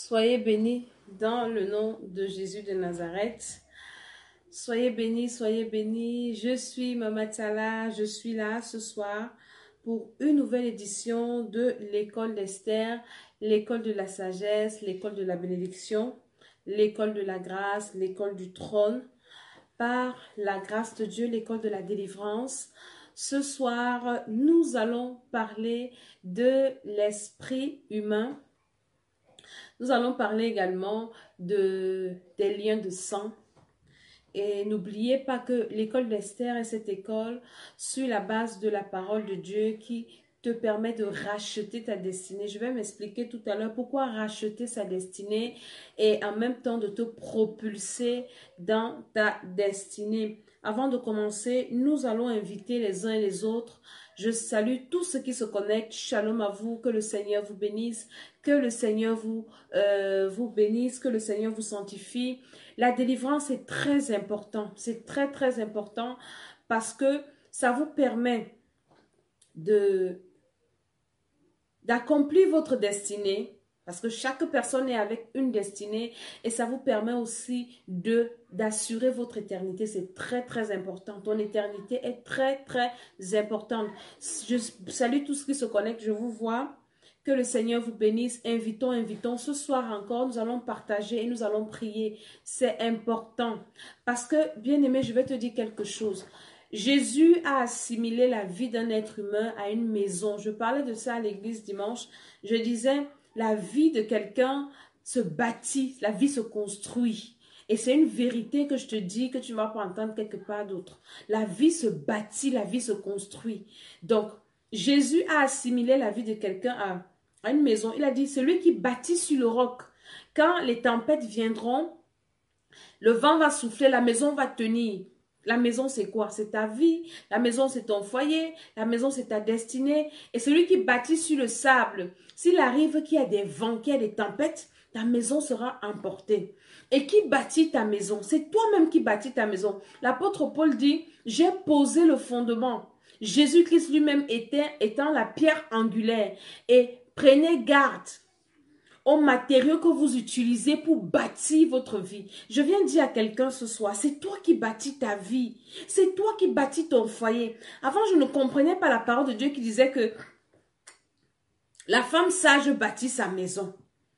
Soyez bénis dans le nom de Jésus de Nazareth. Soyez bénis, soyez bénis. Je suis Mama Tala, je suis là ce soir pour une nouvelle édition de l'école d'Esther, l'école de la sagesse, l'école de la bénédiction, l'école de la grâce, l'école du trône. Par la grâce de Dieu, l'école de la délivrance. Ce soir, nous allons parler de l'esprit humain. Nous allons parler également des liens de sang. Et n'oubliez pas que l'école d'Esther est cette école sur la base de la parole de Dieu qui te permet de racheter ta destinée. Je vais m'expliquer tout à l'heure pourquoi racheter sa destinée et en même temps de te propulser dans ta destinée. Avant de commencer, nous allons inviter les uns et les autres. Je salue tous ceux qui se connectent. Shalom à vous, que le Seigneur vous bénisse, que le Seigneur vous bénisse, que le Seigneur vous sanctifie. La délivrance est très important, c'est très très important parce que ça vous permet d'accomplir votre destinée, parce que chaque personne est avec une destinée et ça vous permet aussi d'assurer votre éternité. C'est très très important. Ton éternité est très très importante. Je salue tous ceux qui se connectent, je vous vois. Que le Seigneur vous bénisse. Invitons. Ce soir encore, nous allons partager et nous allons prier. C'est important. Parce que, bien-aimé, je vais te dire quelque chose. Jésus a assimilé la vie d'un être humain à une maison. Je parlais de ça à l'église dimanche. Je disais, la vie de quelqu'un se bâtit, la vie se construit. Et c'est une vérité que je te dis que tu ne vas pas entendre quelque part d'autre. La vie se bâtit, la vie se construit. Donc, Jésus a assimilé la vie de quelqu'un à une maison. Il a dit, celui qui bâtit sur le roc, quand les tempêtes viendront, le vent va souffler, la maison va tenir. La maison, c'est quoi? C'est ta vie. La maison, c'est ton foyer. La maison, c'est ta destinée. Et celui qui bâtit sur le sable, s'il arrive qu'il y a des vents, qu'il y a des tempêtes, ta maison sera emportée. Et qui bâtit ta maison? C'est toi-même qui bâtis ta maison. L'apôtre Paul dit, j'ai posé le fondement. Jésus-Christ lui-même étant la pierre angulaire. Et prenez garde aux matériaux que vous utilisez pour bâtir votre vie. Je viens dire à quelqu'un ce soir, c'est toi qui bâtis ta vie. C'est toi qui bâtis ton foyer. Avant, je ne comprenais pas la parole de Dieu qui disait que la femme sage bâtit sa maison.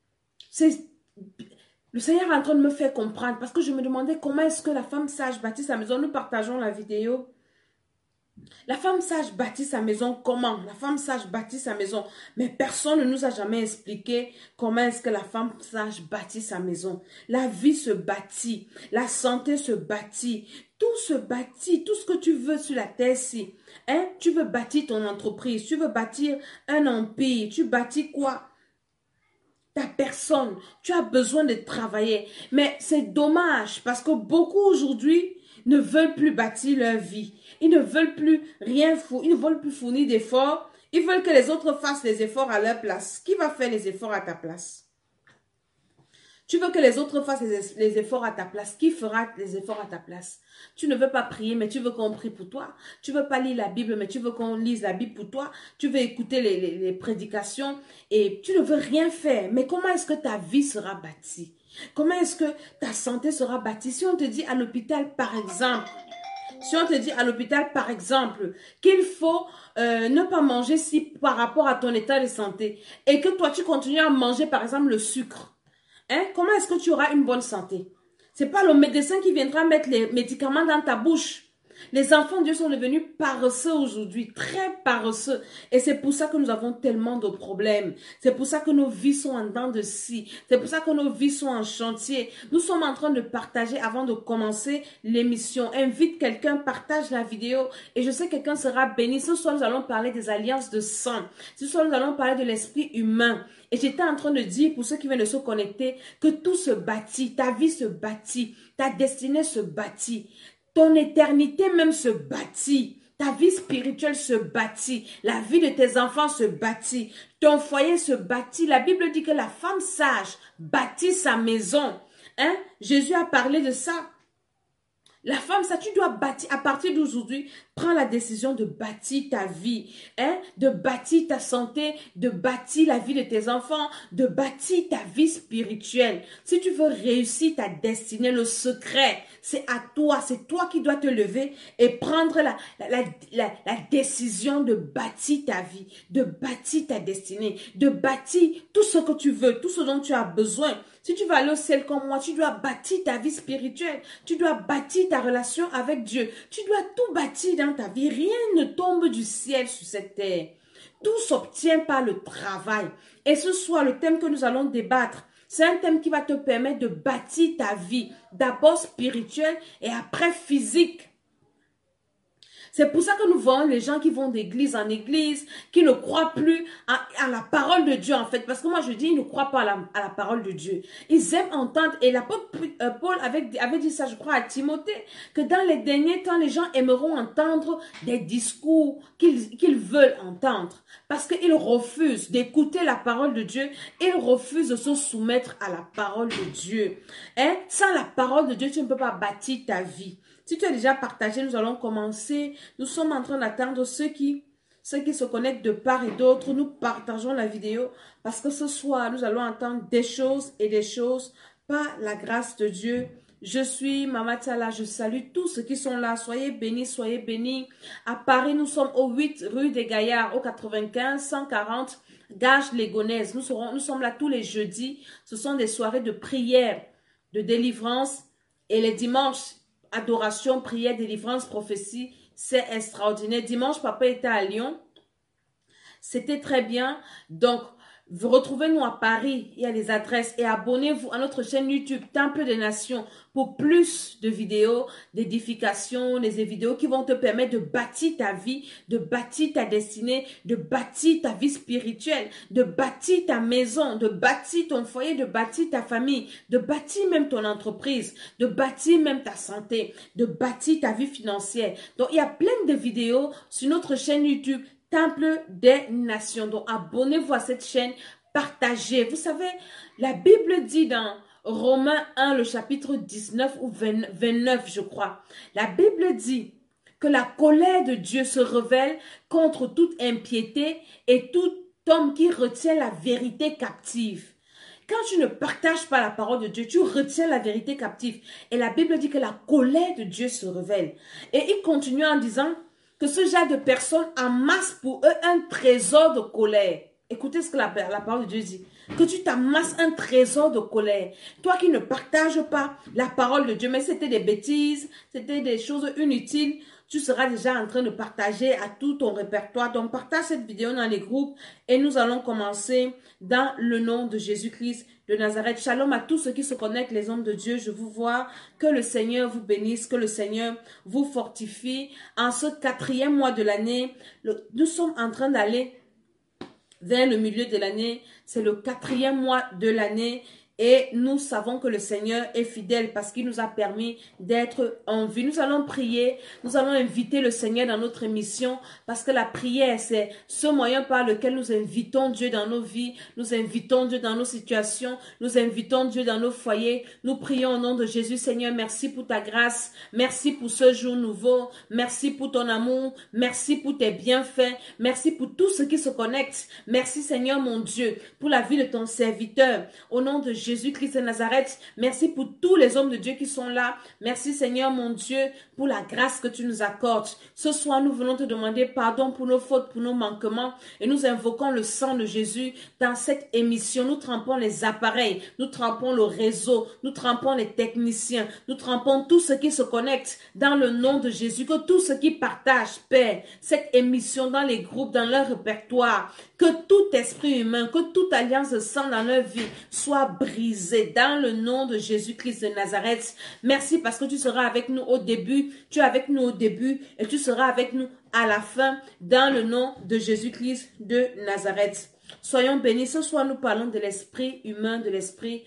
Le Seigneur est en train de me faire comprendre parce que je me demandais comment est-ce que la femme sage bâtit sa maison. Nous partageons la vidéo. La femme sage bâtit sa maison comment? La femme sage bâtit sa maison. Mais personne ne nous a jamais expliqué comment est-ce que la femme sage bâtit sa maison. La vie se bâtit. La santé se bâtit. Tout se bâtit. Tout ce que tu veux sur la terre-ci. Hein? Tu veux bâtir ton entreprise. Tu veux bâtir un empire. Tu bâtis quoi? Ta personne. Tu as besoin de travailler. Mais c'est dommage parce que beaucoup aujourd'hui ne veulent plus bâtir leur vie. Ils ne veulent plus rien fournir, ils ne veulent plus fournir d'efforts. Ils veulent que les autres fassent les efforts à leur place. Qui va faire les efforts à ta place? Tu veux que les autres fassent les efforts à ta place. Qui fera les efforts à ta place? Tu ne veux pas prier, mais tu veux qu'on prie pour toi. Tu ne veux pas lire la Bible, mais tu veux qu'on lise la Bible pour toi. Tu veux écouter les prédications et tu ne veux rien faire. Mais comment est-ce que ta vie sera bâtie? Comment est-ce que ta santé sera bâtie? Si on te dit à l'hôpital, par exemple, qu'il faut ne pas manger si par rapport à ton état de santé et que toi, tu continues à manger, par exemple, le sucre, hein? Comment est-ce que tu auras une bonne santé? Ce n'est pas le médecin qui viendra mettre les médicaments dans ta bouche. Les enfants de Dieu sont devenus paresseux aujourd'hui, très paresseux. Et c'est pour ça que nous avons tellement de problèmes. C'est pour ça que nos vies sont en dents de scie. C'est pour ça que nos vies sont en chantier. Nous sommes en train de partager avant de commencer l'émission. Invite quelqu'un, partage la vidéo et je sais que quelqu'un sera béni. Ce soir, nous allons parler des alliances de sang. Ce soir, nous allons parler de l'esprit humain. Et j'étais en train de dire pour ceux qui viennent de se connecter que tout se bâtit. Ta vie se bâtit. Ta destinée se bâtit. Ton éternité même se bâtit. Ta vie spirituelle se bâtit. La vie de tes enfants se bâtit. Ton foyer se bâtit. La Bible dit que la femme sage bâtit sa maison. Hein? Jésus a parlé de ça. La femme, ça, tu dois bâtir, à partir d'aujourd'hui, prends la décision de bâtir ta vie, hein, de bâtir ta santé, de bâtir la vie de tes enfants, de bâtir ta vie spirituelle. Si tu veux réussir ta destinée, le secret, c'est à toi, c'est toi qui dois te lever et prendre la décision de bâtir ta vie, de bâtir ta destinée, de bâtir tout ce que tu veux, tout ce dont tu as besoin. Si tu veux aller au ciel comme moi, tu dois bâtir ta vie spirituelle. Tu dois bâtir ta relation avec Dieu. Tu dois tout bâtir dans ta vie. Rien ne tombe du ciel sur cette terre. Tout s'obtient par le travail. Et ce soir, le thème que nous allons débattre, c'est un thème qui va te permettre de bâtir ta vie. D'abord spirituelle et après physique. C'est pour ça que nous voyons les gens qui vont d'église en église, qui ne croient plus à la parole de Dieu en fait. Parce que moi je dis, ils ne croient pas à la parole de Dieu. Ils aiment entendre, et l'apôtre Paul avait dit ça, je crois, à Timothée, que dans les derniers temps, les gens aimeront entendre des discours qu'ils veulent entendre. Parce qu'ils refusent d'écouter la parole de Dieu, ils refusent de se soumettre à la parole de Dieu. Hein? Sans la parole de Dieu, tu ne peux pas bâtir ta vie. Si tu as déjà partagé, nous allons commencer. Nous sommes en train d'attendre ceux qui se connectent de part et d'autre. Nous partageons la vidéo parce que ce soir, nous allons entendre des choses et des choses par la grâce de Dieu. Je suis Mama Tala, je salue tous ceux qui sont là. Soyez bénis, soyez bénis. À Paris, nous sommes au 8 rue des Gaillards, au 95 140 Gage-Légonesse. Nous sommes là tous les jeudis. Ce sont des soirées de prière, de délivrance, et les dimanches, adoration, prière, délivrance, prophétie, c'est extraordinaire. Dimanche, papa était à Lyon. C'était très bien. Donc, retrouvez-nous à Paris. Il y a les adresses. Et abonnez-vous à notre chaîne YouTube Temple des Nations pour plus de vidéos, d'édification, des vidéos qui vont te permettre de bâtir ta vie, de bâtir ta destinée, de bâtir ta vie spirituelle, de bâtir ta maison, de bâtir ton foyer, de bâtir ta famille, de bâtir même ton entreprise, de bâtir même ta santé, de bâtir ta vie financière. Donc, il y a plein de vidéos sur notre chaîne YouTube Temple des Nations. Donc, abonnez-vous à cette chaîne, partagez. Vous savez, la Bible dit dans Romains 1, le chapitre 19 ou 29, je crois. La Bible dit que la colère de Dieu se révèle contre toute impiété et tout homme qui retient la vérité captive. Quand tu ne partages pas la parole de Dieu, tu retiens la vérité captive. Et la Bible dit que la colère de Dieu se révèle. Et il continue en disant que ce genre de personnes amassent pour eux un trésor de colère. Écoutez ce que la parole de Dieu dit. Que tu t'amasses un trésor de colère. Toi qui ne partages pas la parole de Dieu, mais c'était des bêtises, c'était des choses inutiles, tu seras déjà en train de partager à tout ton répertoire. Donc, partage cette vidéo dans les groupes et nous allons commencer dans le nom de Jésus-Christ de Nazareth. Shalom à tous ceux qui se connectent, les hommes de Dieu. Je vous vois. Que le Seigneur vous bénisse, que le Seigneur vous fortifie. En ce 4e mois de l'année, nous sommes en train d'aller vers le milieu de l'année. C'est le 4e mois de l'année. Et nous savons que le Seigneur est fidèle parce qu'il nous a permis d'être en vie. Nous allons prier, nous allons inviter le Seigneur dans notre émission parce que la prière, c'est ce moyen par lequel nous invitons Dieu dans nos vies, nous invitons Dieu dans nos situations, nous invitons Dieu dans nos foyers. Nous prions au nom de Jésus. Seigneur, merci pour ta grâce, merci pour ce jour nouveau, merci pour ton amour, merci pour tes bienfaits, merci pour tous ceux qui se connectent. Merci Seigneur mon Dieu pour la vie de ton serviteur. Au nom de Jésus-Christ de Nazareth, merci pour tous les hommes de Dieu qui sont là. Merci Seigneur mon Dieu pour la grâce que tu nous accordes. Ce soir, nous venons te demander pardon pour nos fautes, pour nos manquements et nous invoquons le sang de Jésus dans cette émission. Nous trempons les appareils, nous trempons le réseau, nous trempons les techniciens, nous trempons tous ceux qui se connectent dans le nom de Jésus. Que tous ceux qui partagent, Père, cette émission dans les groupes, dans leur répertoire, que tout esprit humain, que toute alliance de sang dans leur vie soit brisée dans le nom de Jésus-Christ de Nazareth. Merci parce que tu seras avec nous au début, tu es avec nous au début et tu seras avec nous à la fin dans le nom de Jésus-Christ de Nazareth. Soyons bénis. Ce soir, nous parlons de l'esprit humain, de l'esprit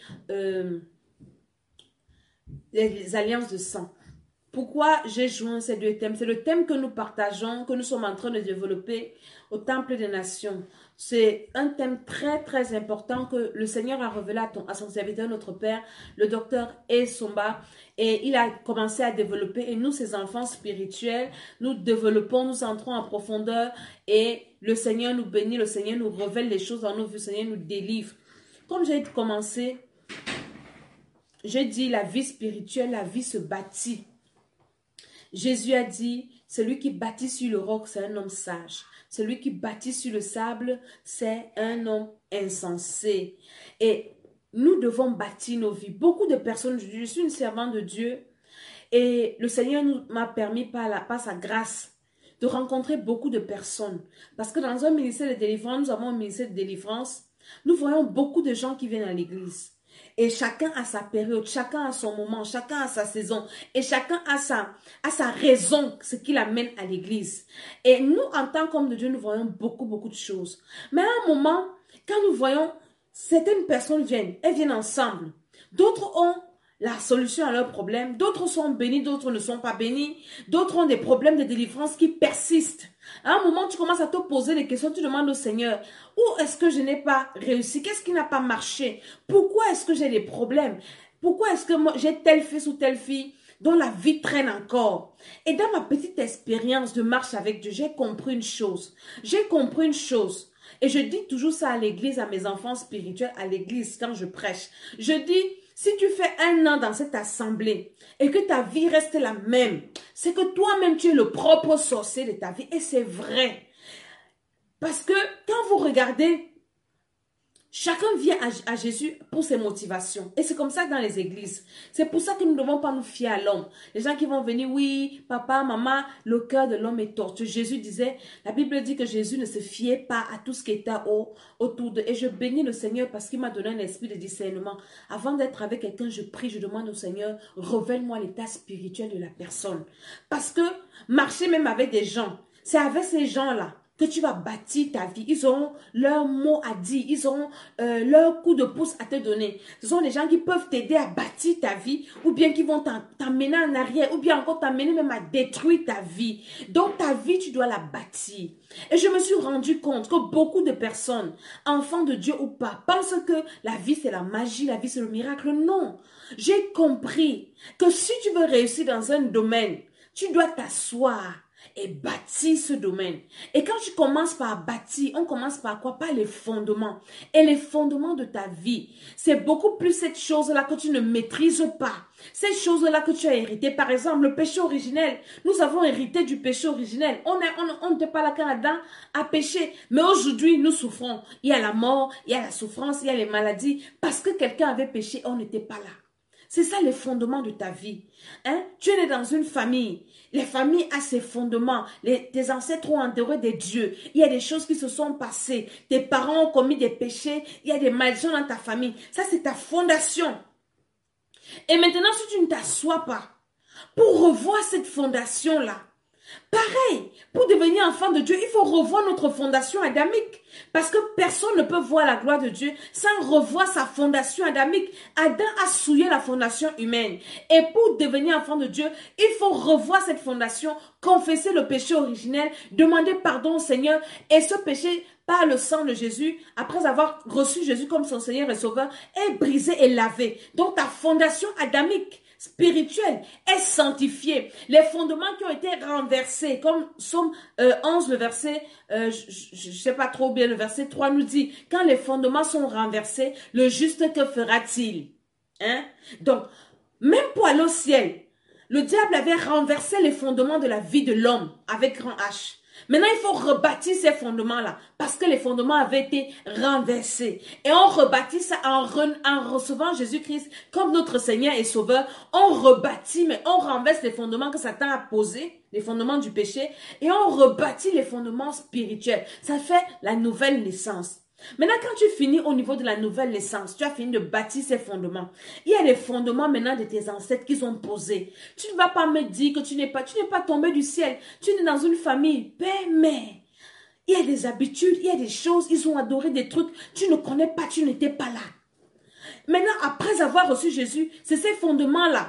des alliances de sang. Pourquoi j'ai joint ces deux thèmes? C'est le thème que nous partageons, que nous sommes en train de développer au Temple des Nations. C'est un thème très, très important que le Seigneur a révélé à son serviteur, notre Père, le docteur Esomba. Et il a commencé à développer. Et nous, ses enfants spirituels, nous développons, nous entrons en profondeur. Et le Seigneur nous bénit, le Seigneur nous révèle les choses dans nos vies, le Seigneur nous délivre. Comme j'ai commencé, je dis la vie spirituelle, la vie se bâtit. Jésus a dit, celui qui bâtit sur le roc, c'est un homme sage. Celui qui bâtit sur le sable, c'est un homme insensé. Et nous devons bâtir nos vies. Beaucoup de personnes, je suis une servante de Dieu et le Seigneur m'a permis par sa grâce de rencontrer beaucoup de personnes. Parce que dans un ministère de délivrance, nous avons un ministère de délivrance, nous voyons beaucoup de gens qui viennent à l'église. Et chacun a sa période, chacun a son moment, chacun a sa saison. Et chacun a sa raison, ce qui l'amène à l'église. Et nous, en tant qu'hommes de Dieu, nous voyons beaucoup de choses. Mais à un moment, quand nous voyons certaines personnes viennent, elles viennent ensemble. D'autres ont la solution à leurs problèmes. D'autres sont bénis, d'autres ne sont pas bénis. D'autres ont des problèmes de délivrance qui persistent. À un moment, tu commences à te poser des questions. Tu demandes au Seigneur, où est-ce que je n'ai pas réussi? Qu'est-ce qui n'a pas marché? Pourquoi est-ce que j'ai des problèmes? Pourquoi est-ce que j'ai tel fils ou telle fille dont la vie traîne encore? Et dans ma petite expérience de marche avec Dieu, j'ai compris une chose. J'ai compris une chose. Et je dis toujours ça à l'église, à mes enfants spirituels, à l'église, quand je prêche. Je dis, si tu fais 1 an dans cette assemblée et que ta vie reste la même, c'est que toi-même tu es le propre sorcier de ta vie. Et c'est vrai. Parce que quand vous regardez, chacun vient à Jésus pour ses motivations. Et c'est comme ça dans les églises. C'est pour ça que nous ne devons pas nous fier à l'homme. Les gens qui vont venir, oui, papa, maman, le cœur de l'homme est tortueux. Jésus disait, la Bible dit que Jésus ne se fiait pas à tout ce qui était autour de. Et je bénis le Seigneur parce qu'il m'a donné un esprit de discernement. Avant d'être avec quelqu'un, je prie, je demande au Seigneur, révèle-moi l'état spirituel de la personne. Parce que marcher même avec des gens, c'est avec ces gens-là que tu vas bâtir ta vie. Ils auront leur mot à dire. Ils auront leur coup de pouce à te donner. Ce sont des gens qui peuvent t'aider à bâtir ta vie ou bien qui vont t'amener en arrière ou bien encore t'amener même à détruire ta vie. Donc ta vie, tu dois la bâtir. Et je me suis rendu compte que beaucoup de personnes, enfants de Dieu ou pas, pensent que la vie c'est la magie, la vie c'est le miracle. Non. J'ai compris que si tu veux réussir dans un domaine, tu dois t'asseoir et bâtir ce domaine. Et quand tu commences par bâtir, on commence par quoi? Par les fondements. Et les fondements de ta vie, c'est beaucoup plus cette chose-là que tu ne maîtrises pas. Cette chose-là que tu as hérité. Par exemple, le péché originel. Nous avons hérité du péché originel. On n'était pas là quand Adam a péché. Mais aujourd'hui, nous souffrons. Il y a la mort, il y a la souffrance, il y a les maladies. Parce que quelqu'un avait péché, on n'était pas là. C'est ça les fondements de ta vie. Hein? Tu es né dans une famille. Les familles ont ses fondements. Tes ancêtres ont enterré des dieux. Il y a des choses qui se sont passées. Tes parents ont commis des péchés. Il y a des malédictions dans ta famille. Ça, c'est ta fondation. Et maintenant, si tu ne t'assois pas pour revoir cette fondation-là, pareil, pour devenir enfant de Dieu, il faut revoir notre fondation adamique. Parce que personne ne peut voir la gloire de Dieu sans revoir sa fondation adamique. Adam a souillé la fondation humaine. Et pour devenir enfant de Dieu, il faut revoir cette fondation, confesser le péché originel, demander pardon au Seigneur. Et ce péché, par le sang de Jésus, après avoir reçu Jésus comme son Seigneur et Sauveur, est brisé et lavé. Donc ta fondation adamique, spirituelle, est sanctifiée. Les fondements qui ont été renversés, comme Somme 11, le verset, je ne sais pas trop bien, le verset 3 nous dit, quand les fondements sont renversés, le juste que fera-t-il? Hein? Donc, même pour aller au ciel, le diable avait renversé les fondements de la vie de l'homme avec grand H. Maintenant, il faut rebâtir ces fondements-là parce que les fondements avaient été renversés. Et on rebâtit ça en recevant Jésus-Christ comme notre Seigneur et Sauveur. On rebâtit, mais on renverse les fondements que Satan a posés, les fondements du péché, et on rebâtit les fondements spirituels. Ça fait la nouvelle naissance. Maintenant, quand tu finis au niveau de la nouvelle naissance, tu as fini de bâtir ces fondements. Il y a les fondements maintenant de tes ancêtres qu'ils ont posés. Tu ne vas pas me dire que tu n'es pas tombé du ciel. Tu es dans une famille, mais il y a des habitudes, il y a des choses, ils ont adoré des trucs. Tu ne connais pas, tu n'étais pas là. Maintenant, après avoir reçu Jésus, c'est ces fondements-là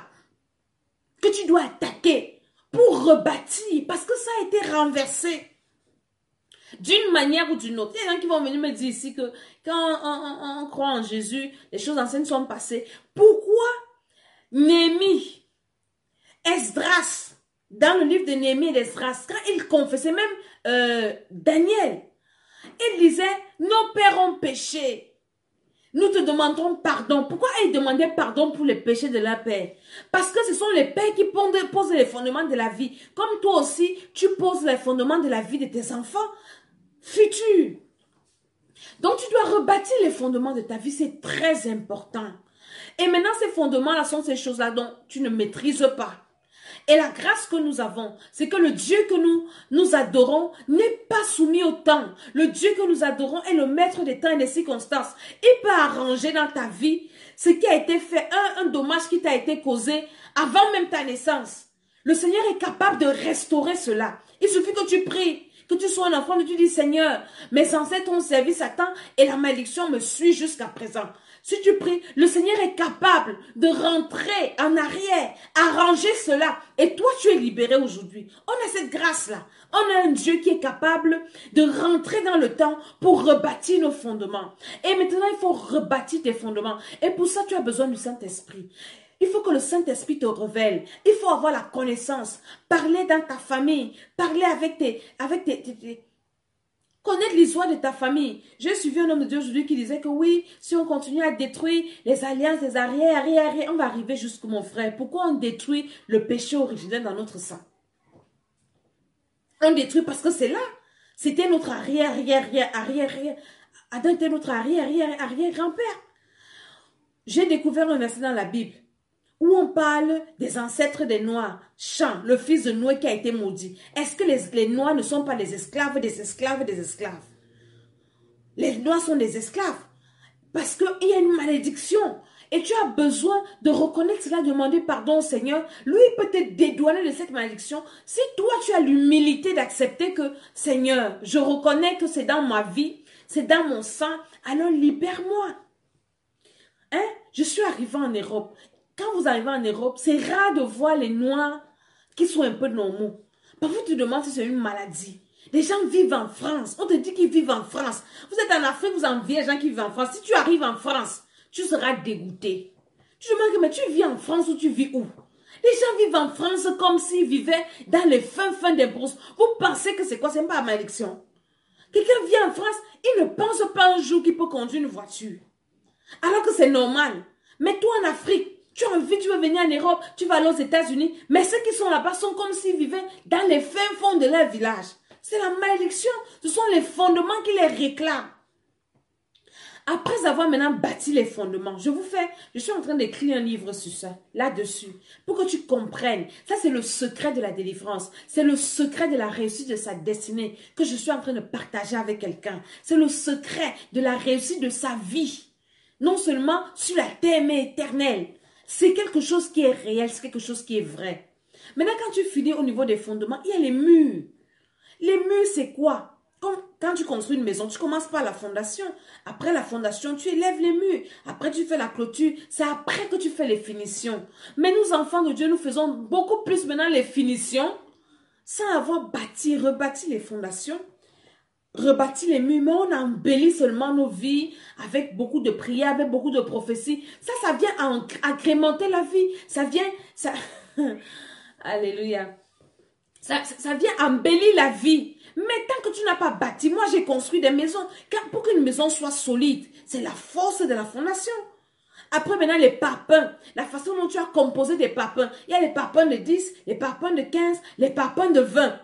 que tu dois attaquer pour rebâtir parce que ça a été renversé. D'une manière ou d'une autre. Il y a des gens qui vont venir me dire ici que quand on croit en Jésus, les choses anciennes sont passées. Pourquoi Néhémie, Esdras, dans le livre de Néhémie et d'Esdras, quand il confessait, même Daniel, il disait, nos pères ont péché. Nous te demanderons pardon. Pourquoi ils demandaient pardon pour les péchés de leur père? Parce que ce sont les pères qui posent les fondements de la vie. Comme toi aussi, tu poses les fondements de la vie de tes enfants futurs. Donc, tu dois rebâtir les fondements de ta vie. C'est très important. Et maintenant, ces fondements-là sont ces choses-là dont tu ne maîtrises pas. Et la grâce que nous avons, c'est que le Dieu que nous adorons n'est pas soumis au temps. Le Dieu que nous adorons est le maître des temps et des circonstances. Il peut arranger dans ta vie ce qui a été fait, un dommage qui t'a été causé avant même ta naissance. Le Seigneur est capable de restaurer cela. Il suffit que tu pries, que tu sois un enfant, que tu dis, Seigneur, mes ancêtres ont servi Satan et la malédiction me suit jusqu'à présent. Si tu pries, le Seigneur est capable de rentrer en arrière, arranger cela. Et toi, tu es libéré aujourd'hui. On a cette grâce-là. On a un Dieu qui est capable de rentrer dans le temps pour rebâtir nos fondements. Et maintenant, il faut rebâtir tes fondements. Et pour ça, tu as besoin du Saint-Esprit. Il faut que le Saint-Esprit te révèle. Il faut avoir la connaissance. Parler dans ta famille. Parler avec tes connaître l'histoire de ta famille. J'ai suivi un homme de Dieu aujourd'hui qui disait que oui, si on continue à détruire les alliances des arrière, on va arriver jusqu'à mon frère. Pourquoi on détruit le péché originel dans notre sang? On détruit parce que c'est là. C'était notre arrière. Adam était notre arrière-grand-père. J'ai découvert un verset dans la Bible où on parle des ancêtres des Noirs, Cham, le fils de Noé qui a été maudit. Est-ce que les Noirs ne sont pas des esclaves, des esclaves, des esclaves? Les Noirs sont des esclaves parce qu'il y a une malédiction. Et tu as besoin de reconnaître cela, demander pardon au Seigneur. Lui, il peut te dédouaner de cette malédiction. Si toi, tu as l'humilité d'accepter que, Seigneur, je reconnais que c'est dans ma vie, c'est dans mon sang, alors libère-moi. Hein? Je suis arrivée en Europe. Quand vous arrivez en Europe, c'est rare de voir les Noirs qui sont un peu normaux. Parfois, tu te demandes si c'est une maladie. Les gens vivent en France. On te dit qu'ils vivent en France. Vous êtes en Afrique, vous enviez les gens qui vivent en France. Si tu arrives en France, tu seras dégoûté. Tu te demandes, mais tu vis en France ou tu vis où? Les gens vivent en France comme s'ils vivaient dans les fins des brousses. Vous pensez que c'est quoi? C'est pas la malédiction. Quelqu'un vient en France, il ne pense pas un jour qu'il peut conduire une voiture. Alors que c'est normal. Mais toi en Afrique, tu as envie, tu veux venir en Europe, tu vas aller aux États-Unis, mais ceux qui sont là-bas sont comme s'ils vivaient dans les fins fonds de leur village. C'est la malédiction. Ce sont les fondements qui les réclament. Après avoir maintenant bâti les fondements, je suis en train d'écrire un livre sur ça, là-dessus, pour que tu comprennes. Ça, c'est le secret de la délivrance. C'est le secret de la réussite de sa destinée que je suis en train de partager avec quelqu'un. C'est le secret de la réussite de sa vie. Non seulement sur la terre, mais éternelle. C'est quelque chose qui est réel, c'est quelque chose qui est vrai. Maintenant, quand tu finis au niveau des fondements, il y a les murs. Les murs, c'est quoi? Quand tu construis une maison, tu commences par la fondation. Après la fondation, tu élèves les murs. Après, tu fais la clôture. C'est après que tu fais les finitions. Mais nous, enfants de Dieu, nous faisons beaucoup plus maintenant les finitions sans avoir rebâti les fondations, rebâti les murs. Mais on embellit seulement nos vies avec beaucoup de prières, avec beaucoup de prophéties. Ça vient agrémenter la vie. Ça vient... Alléluia. Ça vient embellir la vie. Mais tant que tu n'as pas bâti, moi j'ai construit des maisons. Pour qu'une maison soit solide, c'est la force de la fondation. Après maintenant les parpaings, la façon dont tu as composé des parpaings. Il y a les parpaings de 10, les parpaings de 15, les parpaings de 20.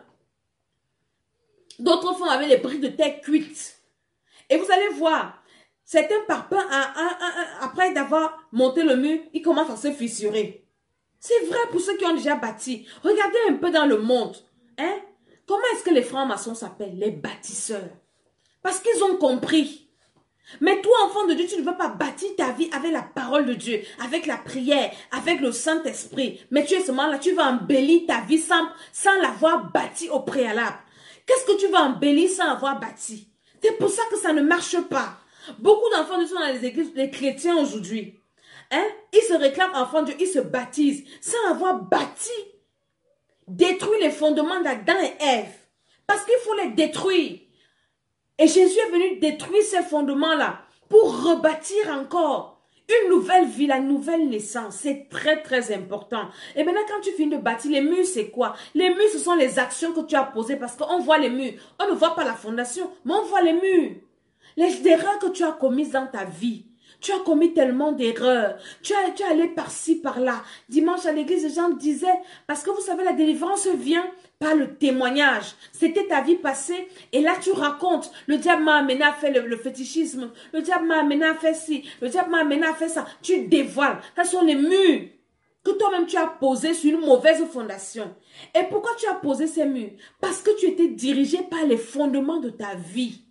D'autres font avec les briques de terre cuites. Et vous allez voir, certains parpaings, après d'avoir monté le mur, ils commencent à se fissurer. C'est vrai pour ceux qui ont déjà bâti. Regardez un peu dans le monde. Hein? Comment est-ce que les francs-maçons s'appellent? Les bâtisseurs. Parce qu'ils ont compris. Mais toi, enfant de Dieu, tu ne veux pas bâtir ta vie avec la parole de Dieu, avec la prière, avec le Saint-Esprit. Mais tu es seulement là, tu vas embellir ta vie sans l'avoir bâti au préalable. Qu'est-ce que tu vas embellir sans avoir bâti? C'est pour ça que ça ne marche pas. Beaucoup d'enfants de Dieu sont dans les églises, les chrétiens aujourd'hui. Hein? Ils se réclament enfants de Dieu, ils se baptisent sans avoir bâti. Détruire les fondements d'Adam et Ève. Parce qu'il faut les détruire. Et Jésus est venu détruire ces fondements-là pour rebâtir encore une nouvelle vie, la nouvelle naissance. C'est très, très important. Et maintenant, quand tu finis de bâtir, les murs, c'est quoi? Les murs, ce sont les actions que tu as posées parce qu'on voit les murs. On ne voit pas la fondation, mais on voit les murs. Les erreurs que tu as commises dans ta vie. Tu as commis tellement d'erreurs. Tu es allé par-ci, par-là. Dimanche à l'église, les gens disaient, parce que vous savez, la délivrance vient par le témoignage. C'était ta vie passée. Et là, tu racontes. Le diable m'a amené à faire le fétichisme. Le diable m'a amené à faire ci. Le diable m'a amené à faire ça. Tu dévoiles. Ce sont les murs que toi-même tu as posés sur une mauvaise fondation. Et pourquoi tu as posé ces murs? Parce que tu étais dirigé par les fondements de ta vie.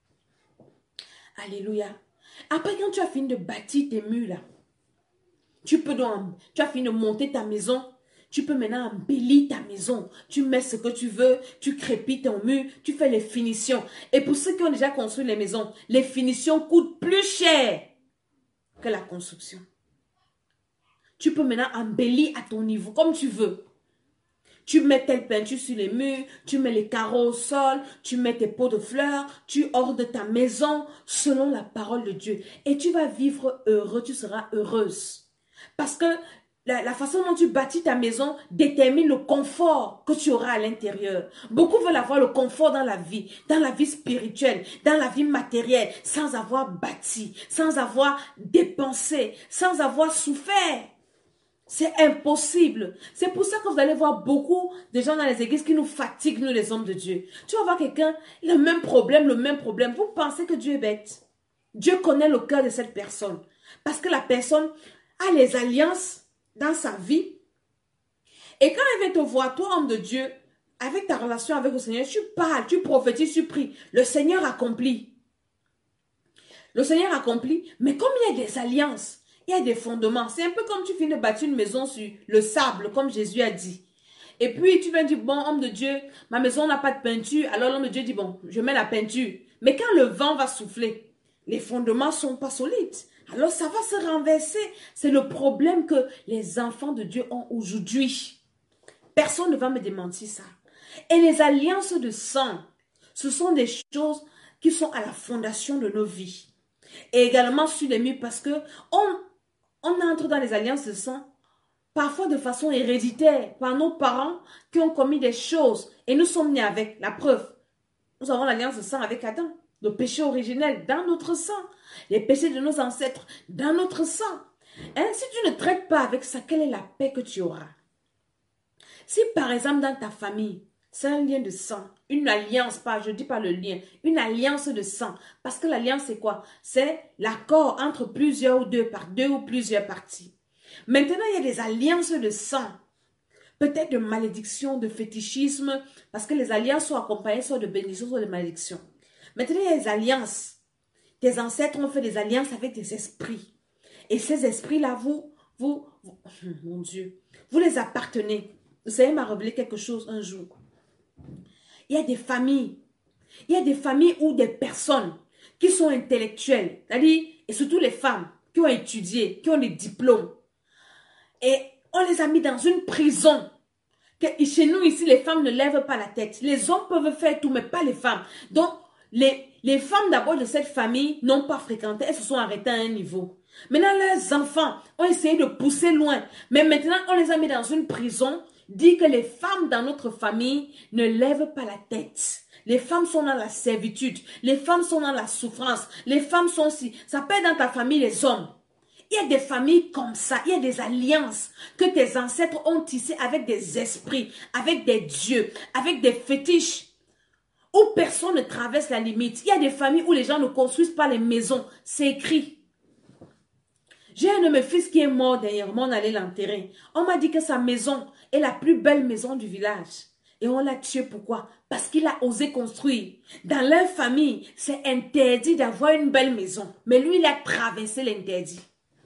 Alléluia. Après, quand tu as fini de bâtir tes murs là, tu as fini de monter ta maison, tu peux maintenant embellir ta maison. Tu mets ce que tu veux, tu crépites ton mur, tu fais les finitions. Et pour ceux qui ont déjà construit les maisons, les finitions coûtent plus cher que la construction. Tu peux maintenant embellir à ton niveau, comme tu veux. Tu mets telle peinture sur les murs, tu mets les carreaux au sol, tu mets tes pots de fleurs, tu ordres ta maison selon la parole de Dieu. Et tu vas vivre heureux, tu seras heureuse. Parce que la façon dont tu bâtis ta maison détermine le confort que tu auras à l'intérieur. Beaucoup veulent avoir le confort dans la vie spirituelle, dans la vie matérielle, sans avoir bâti, sans avoir dépensé, sans avoir souffert. C'est impossible. C'est pour ça que vous allez voir beaucoup de gens dans les églises qui nous fatiguent, nous les hommes de Dieu. Tu vas voir quelqu'un, le même problème. Vous pensez que Dieu est bête. Dieu connaît le cœur de cette personne. Parce que la personne a les alliances dans sa vie. Et quand elle vient te voir, toi homme de Dieu, avec ta relation avec le Seigneur, tu parles, tu prophétises, tu pries. Le Seigneur accomplit. Le Seigneur accomplit. Mais comme il y a des alliances, il y a des fondements. C'est un peu comme tu finis de bâtir une maison sur le sable, comme Jésus a dit. Et puis, tu viens dire, bon, homme de Dieu, ma maison n'a pas de peinture. Alors, l'homme de Dieu dit, bon, je mets la peinture. Mais quand le vent va souffler, les fondements ne sont pas solides. Alors, ça va se renverser. C'est le problème que les enfants de Dieu ont aujourd'hui. Personne ne va me démentir ça. Et les alliances de sang, ce sont des choses qui sont à la fondation de nos vies. Et également sur les murs parce que on entre dans les alliances de sang, parfois de façon héréditaire, par nos parents qui ont commis des choses et nous sommes nés avec. La preuve, nous avons l'alliance de sang avec Adam, le péché originel dans notre sang, les péchés de nos ancêtres dans notre sang. Hein? Si tu ne traites pas avec ça, quelle est la paix que tu auras? Si par exemple dans ta famille, c'est un lien de sang, une alliance, je dis pas le lien, une alliance de sang. Parce que l'alliance, c'est quoi? C'est l'accord entre deux ou plusieurs parties. Maintenant, il y a des alliances de sang. Peut-être de malédiction, de fétichisme, parce que les alliances sont accompagnées soit de bénédictions, soit de malédictions. Maintenant, il y a des alliances. Tes ancêtres ont fait des alliances avec des esprits. Et ces esprits-là, mon Dieu, vous les appartenez. Le Seigneur m'a révélé quelque chose un jour. Il y a des familles ou des personnes qui sont intellectuelles, c'est-à-dire, et surtout les femmes qui ont étudié, qui ont des diplômes. Et on les a mis dans une prison. Que chez nous ici, les femmes ne lèvent pas la tête. Les hommes peuvent faire tout, mais pas les femmes. Donc, les femmes d'abord de cette famille n'ont pas fréquenté, elles se sont arrêtées à un niveau. Maintenant, leurs enfants ont essayé de pousser loin. Mais maintenant, on les a mis dans une prison. Dit que les femmes dans notre famille ne lèvent pas la tête. Les femmes sont dans la servitude. Les femmes sont dans la souffrance. Les femmes sont si. Ça peut être dans ta famille les hommes. Il y a des familles comme ça. Il y a des alliances que tes ancêtres ont tissées avec des esprits, avec des dieux, avec des fétiches. Où personne ne traverse la limite. Il y a des familles où les gens ne construisent pas les maisons. C'est écrit. J'ai un de mes fils qui est mort dernièrement, on allait l'enterrer. On m'a dit que sa maison est la plus belle maison du village. Et on l'a tué, pourquoi? Parce qu'il a osé construire. Dans leur famille, c'est interdit d'avoir une belle maison. Mais lui, il a traversé l'interdit.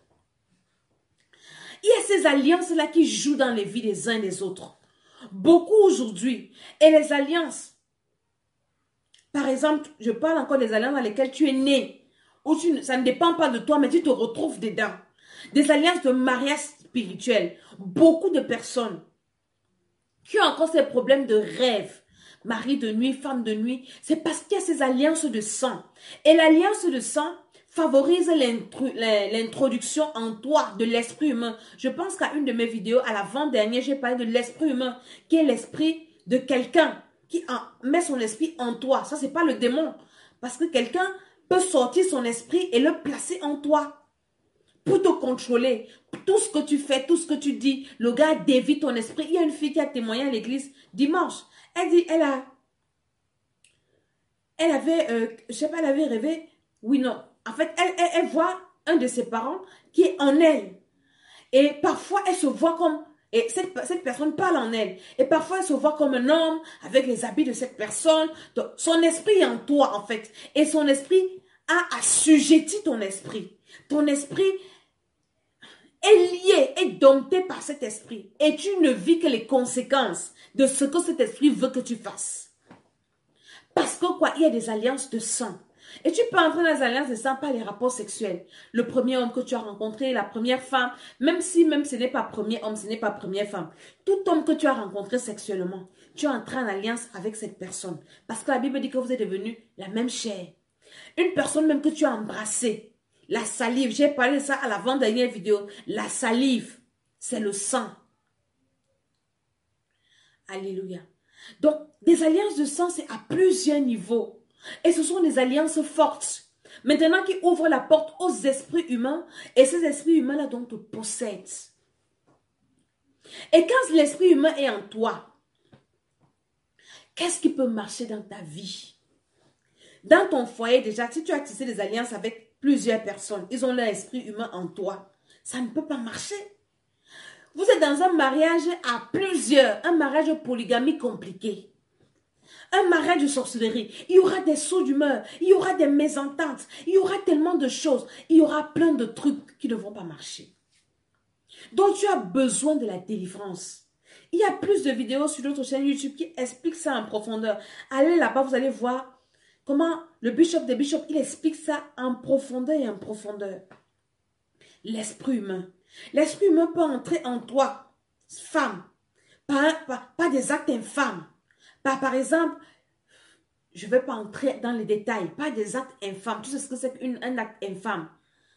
Il y a ces alliances-là qui jouent dans les vies des uns et des autres. Beaucoup aujourd'hui. Et les alliances, par exemple, je parle encore des alliances dans lesquelles tu es né. Ça ne dépend pas de toi, mais tu te retrouves dedans. Des alliances de mariage spirituel. Beaucoup de personnes qui ont encore ces problèmes de rêve. mari de nuit, femme de nuit, c'est parce qu'il y a ces alliances de sang. Et l'alliance de sang favorise l'introduction en toi de l'esprit humain. Je pense qu'à une de mes vidéos, à l'avant-dernière, j'ai parlé de l'esprit humain, qui est l'esprit de quelqu'un qui met son esprit en toi. Ça, c'est pas le démon. Parce que quelqu'un peut sortir son esprit et le placer en toi pour te contrôler. Tout ce que tu fais, tout ce que tu dis, le gars dévie ton esprit. Il y a une fille qui a témoigné à l'église dimanche. Elle dit, elle avait, je sais pas, elle avait rêvé. Oui, non. En fait, elle voit un de ses parents qui est en elle. Et parfois, elle se voit comme... Et cette personne parle en elle. Et parfois, elle se voit comme un homme avec les habits de cette personne. Donc, son esprit est en toi, en fait. Et son esprit a assujetti ton esprit. Ton esprit est lié, est dompté par cet esprit. Et tu ne vis que les conséquences de ce que cet esprit veut que tu fasses. Parce que quoi, il y a des alliances de sang. Et tu peux entrer dans les alliances de sang par les rapports sexuels. Le premier homme que tu as rencontré, la première femme, même ce n'est pas premier homme, ce n'est pas première femme. Tout homme que tu as rencontré sexuellement, tu es entré en alliance avec cette personne. Parce que la Bible dit que vous êtes devenus la même chair. Une personne même que tu as embrassée, la salive, j'ai parlé de ça à l'avant-dernière vidéo. La salive, c'est le sang. Alléluia. Donc, des alliances de sang, c'est à plusieurs niveaux. Et ce sont des alliances fortes. Maintenant, qui ouvrent la porte aux esprits humains. Et ces esprits humains-là, donc, te possèdent. Et quand l'esprit humain est en toi, qu'est-ce qui peut marcher dans ta vie? Dans ton foyer, déjà, si tu as tissé des alliances avec plusieurs personnes, ils ont leur esprit humain en toi, ça ne peut pas marcher. Vous êtes dans un mariage à plusieurs, un mariage polygamie compliqué. Un mariage de sorcellerie, il y aura des sauts d'humeur, il y aura des mésententes, il y aura tellement de choses, il y aura plein de trucs qui ne vont pas marcher. Donc tu as besoin de la délivrance. Il y a plus de vidéos sur notre chaîne YouTube qui expliquent ça en profondeur. Allez là-bas, vous allez voir comment le bishop des bishops, il explique ça en profondeur et en profondeur. L'esprit humain. L'esprit humain peut entrer en toi, femme, par des actes infâmes. Par exemple, je ne vais pas entrer dans les détails, pas des actes infâmes. Tu sais ce que c'est qu'un acte infâme?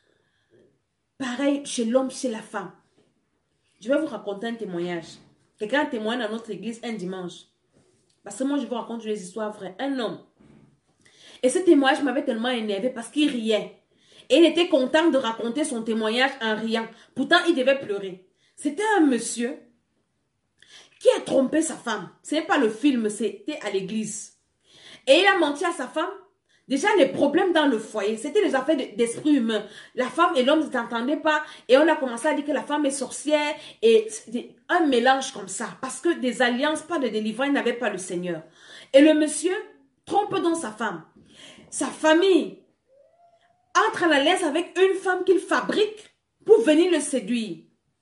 Pareil chez l'homme, chez la femme. Je vais vous raconter un témoignage. Quelqu'un a témoigné dans notre église un dimanche. Parce que moi, je vous raconte des histoires vraies. Un homme. Et ce témoignage m'avait tellement énervé parce qu'il riait. Et il était content de raconter son témoignage en riant. Pourtant, il devait pleurer. C'était un monsieur qui a trompé sa femme. Ce n'est pas le film, c'était à l'église. Et il a menti à sa femme. Déjà, les problèmes dans le foyer, c'était des affaires d'esprit humain. La femme et l'homme ne s'entendaient pas. Et on a commencé à dire que la femme est sorcière. Et un mélange comme ça. Parce que des alliances, pas de délivrance, il n'avait pas le Seigneur. Et le monsieur trompe donc sa femme. Sa famille entre en alliance avec une femme qu'il fabrique pour venir le séduire.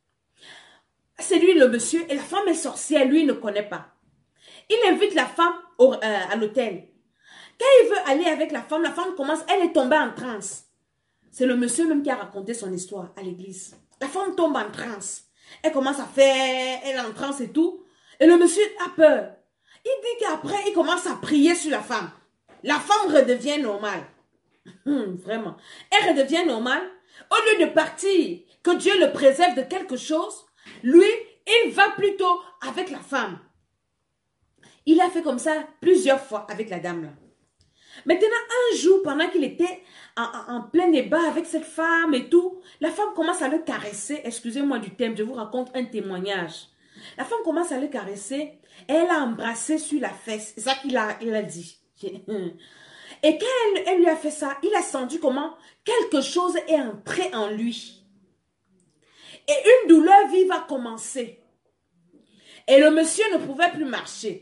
Séduire le monsieur et la femme est sorcière, lui il ne connaît pas. Il invite la femme à l'hôtel. Quand il veut aller avec la femme commence, elle est tombée en transe. C'est le monsieur même qui a raconté son histoire à l'église. La femme tombe en transe. Elle commence à faire, elle est en transe et tout. Et le monsieur a peur. Il dit qu'après, il commence à prier sur la femme. La femme redevient normale. Vraiment. Elle redevient normale. Au lieu de partir, que Dieu le préserve de quelque chose, lui, il va plutôt avec la femme. Il a fait comme ça plusieurs fois avec la dame là. Maintenant, un jour, pendant qu'il était en plein débat avec cette femme et tout, la femme commence à le caresser. Excusez-moi du thème, je vous raconte un témoignage. La femme commence à le caresser et elle a embrassé sur la fesse. C'est ça qu'il a dit. Et quand elle lui a fait ça, il a senti comment quelque chose est entré en lui. Et une douleur vive a commencé. Et le monsieur ne pouvait plus marcher.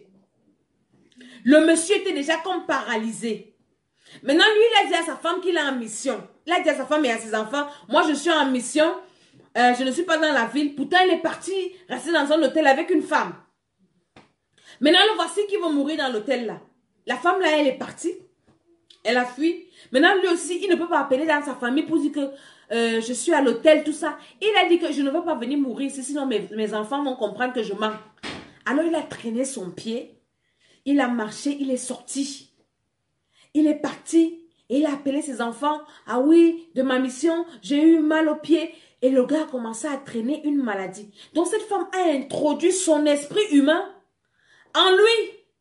Le monsieur était déjà comme paralysé. Maintenant, lui, il a dit à sa femme qu'il est en mission. Il a dit à sa femme et à ses enfants, moi, je suis en mission. Je ne suis pas dans la ville. Pourtant, il est parti rester dans un hôtel avec une femme. Maintenant, le voici qui va mourir dans l'hôtel là. La femme là, elle est partie. Elle a fui. Maintenant, lui aussi, il ne peut pas appeler dans sa famille pour dire que je suis à l'hôtel, tout ça. Il a dit que je ne veux pas venir mourir ici, sinon mes enfants vont comprendre que je mens. Alors, il a traîné son pied. Il a marché, il est sorti. Il est parti et il a appelé ses enfants. Ah oui, de ma mission, j'ai eu mal au pied. Et le gars a commencé à traîner une maladie. Donc cette femme a introduit son esprit humain en lui.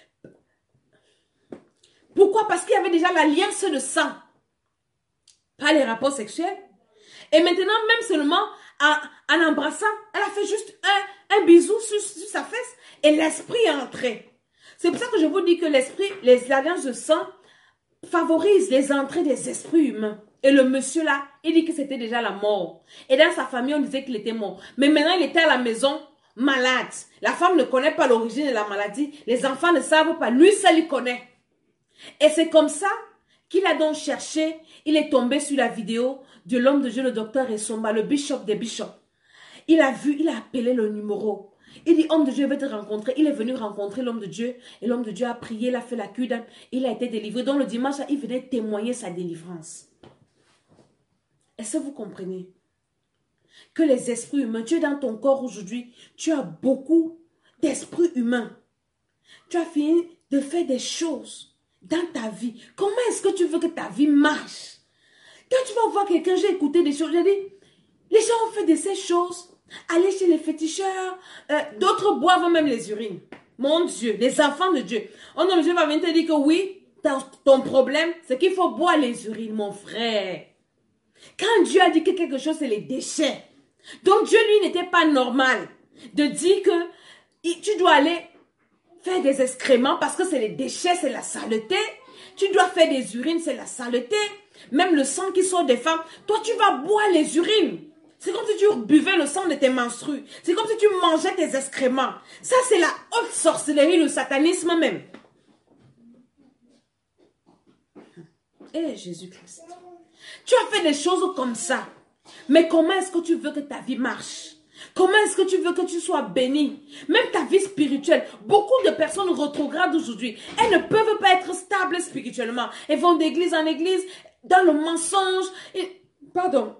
Pourquoi? Parce qu'il y avait déjà l'alliance de sang. Pas les rapports sexuels. Et maintenant, même seulement en embrassant, elle a fait juste un bisou sur sa fesse et l'esprit est entré. C'est pour ça que je vous dis que l'esprit, les alliances de sang favorisent les entrées des esprits humains. Et le monsieur là, il dit que c'était déjà la mort. Et dans sa famille, on disait qu'il était mort. Mais maintenant, il était à la maison malade. La femme ne connaît pas l'origine de la maladie. Les enfants ne savent pas. Lui seul, il connaît. Et c'est comme ça qu'il a donc cherché. Il est tombé sur la vidéo de l'homme de Dieu, le docteur Essomba, le bishop des bishops. Il a vu, il a appelé le numéro. Il dit, homme de Dieu, je vais te rencontrer. Il est venu rencontrer l'homme de Dieu. Et l'homme de Dieu a prié, il a fait la cure d'âme. Il a été délivré. Donc le dimanche, il venait témoigner sa délivrance. Est-ce que vous comprenez? Que les esprits humains, tu es dans ton corps aujourd'hui, tu as beaucoup d'esprits humains. Tu as fini de faire des choses dans ta vie. Comment est-ce que tu veux que ta vie marche? Quand tu vas voir quelqu'un, j'ai écouté des choses, j'ai dit, les gens ont fait de ces choses, aller chez les féticheurs, d'autres boivent même les urines. Mon Dieu, les enfants de Dieu. On a Dieu va venir te dire que oui, ton problème, c'est qu'il faut boire les urines, mon frère. Quand Dieu a dit que quelque chose, c'est les déchets. Donc Dieu, lui, n'était pas normal de dire que tu dois aller faire des excréments parce que c'est les déchets, c'est la saleté. Tu dois faire des urines, c'est la saleté. Même le sang qui sort des femmes, toi, tu vas boire les urines. C'est comme si tu buvais le sang de tes menstrues. C'est comme si tu mangeais tes excréments. Ça, c'est la haute sorcellerie, le satanisme même. Eh, Jésus-Christ. Tu as fait des choses comme ça. Mais comment est-ce que tu veux que ta vie marche? Comment est-ce que tu veux que tu sois béni? Même ta vie spirituelle. Beaucoup de personnes rétrogrades aujourd'hui. Elles ne peuvent pas être stables spirituellement. Elles vont d'église en église, dans le mensonge. Pardon.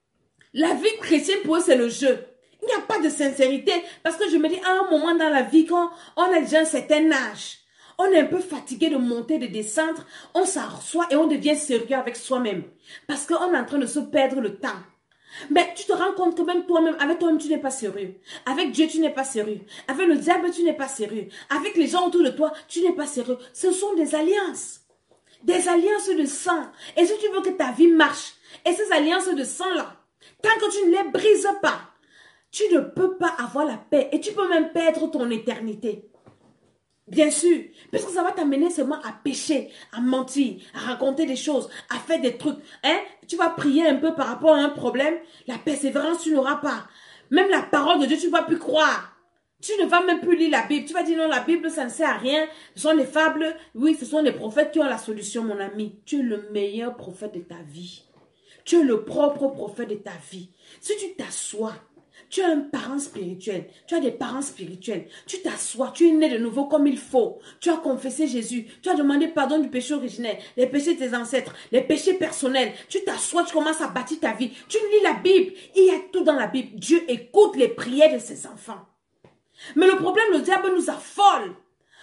La vie chrétienne pour eux, c'est le jeu. Il n'y a pas de sincérité. Parce que je me dis, à un moment dans la vie, quand on a déjà un certain âge, on est un peu fatigué de monter, de descendre, on s'assoit et on devient sérieux avec soi-même. Parce qu'on est en train de se perdre le temps. Mais tu te rends compte que même toi-même, avec toi-même, tu n'es pas sérieux. Avec Dieu, tu n'es pas sérieux. Avec le diable, tu n'es pas sérieux. Avec les gens autour de toi, tu n'es pas sérieux. Ce sont des alliances. Des alliances de sang. Et si tu veux que ta vie marche, et ces alliances de sang-là, tant que tu ne les brises pas, tu ne peux pas avoir la paix. Et tu peux même perdre ton éternité. Bien sûr, parce que ça va t'amener seulement à pécher, à mentir, à raconter des choses, à faire des trucs. Hein? Tu vas prier un peu par rapport à un problème, la persévérance, tu n'auras pas. Même la parole de Dieu, tu ne vas plus croire. Tu ne vas même plus lire la Bible. Tu vas dire non, la Bible, ça ne sert à rien. Ce sont des fables. Oui, ce sont des prophètes qui ont la solution, mon ami. Tu es le meilleur prophète de ta vie. Tu es le propre prophète de ta vie. Si tu t'assois, tu as un parent spirituel, tu as des parents spirituels, tu t'assois, tu es né de nouveau comme il faut, tu as confessé Jésus, tu as demandé pardon du péché originel, les péchés de tes ancêtres, les péchés personnels, tu t'assois, tu commences à bâtir ta vie, tu lis la Bible, il y a tout dans la Bible, Dieu écoute les prières de ses enfants. Mais le problème, le diable nous affole,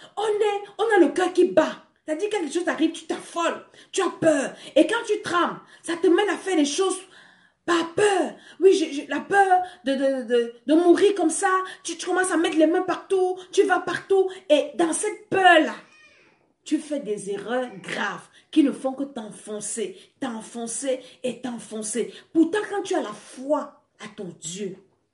on a le cœur qui bat. C'est-à-dire que quelque chose arrive, tu t'affoles, tu as peur. Et quand tu trembles, ça te mène à faire des choses par peur. Oui, la peur de mourir comme ça. Tu commences à mettre les mains partout, tu vas partout. Et dans cette peur-là, tu fais des erreurs graves qui ne font que t'enfoncer, t'enfoncer et t'enfoncer. Pourtant, quand tu as la foi à ton Dieu,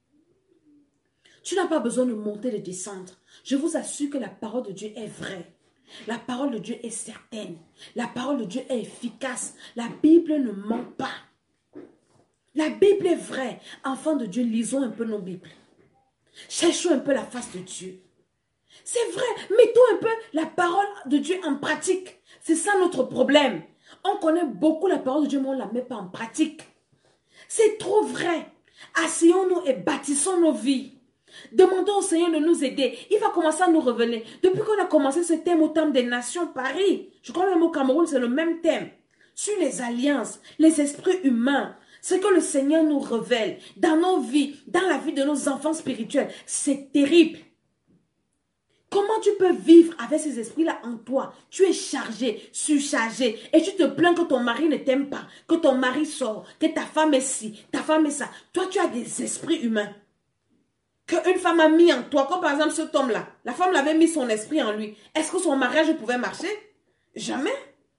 tu n'as pas besoin de monter, de descendre. Je vous assure que la parole de Dieu est vraie. La parole de Dieu est certaine. La parole de Dieu est efficace. La Bible ne ment pas. La Bible est vraie. Enfants de Dieu, lisons un peu nos Bibles. Cherchons un peu la face de Dieu. C'est vrai. Mettons un peu la parole de Dieu en pratique. C'est ça notre problème. On connaît beaucoup la parole de Dieu, mais on ne la met pas en pratique. C'est trop vrai. Asseyons-nous et bâtissons nos vies. Demandons au Seigneur de nous aider. Il va commencer à nous revenir. Depuis qu'on a commencé ce thème au Temple des Nations, Paris, je crois même au Cameroun, c'est le même thème. Sur les alliances, les esprits humains, ce que le Seigneur nous révèle dans nos vies, dans la vie de nos enfants spirituels, c'est terrible. Comment tu peux vivre avec ces esprits-là en toi? Tu es chargé, surchargé, et tu te plains que ton mari ne t'aime pas, que ton mari sort, que ta femme est ci, ta femme est ça. Toi, tu as des esprits humains qu'une femme a mis en toi, comme par exemple cet homme-là. La femme l'avait mis son esprit en lui. Est-ce que son mariage pouvait marcher? Jamais.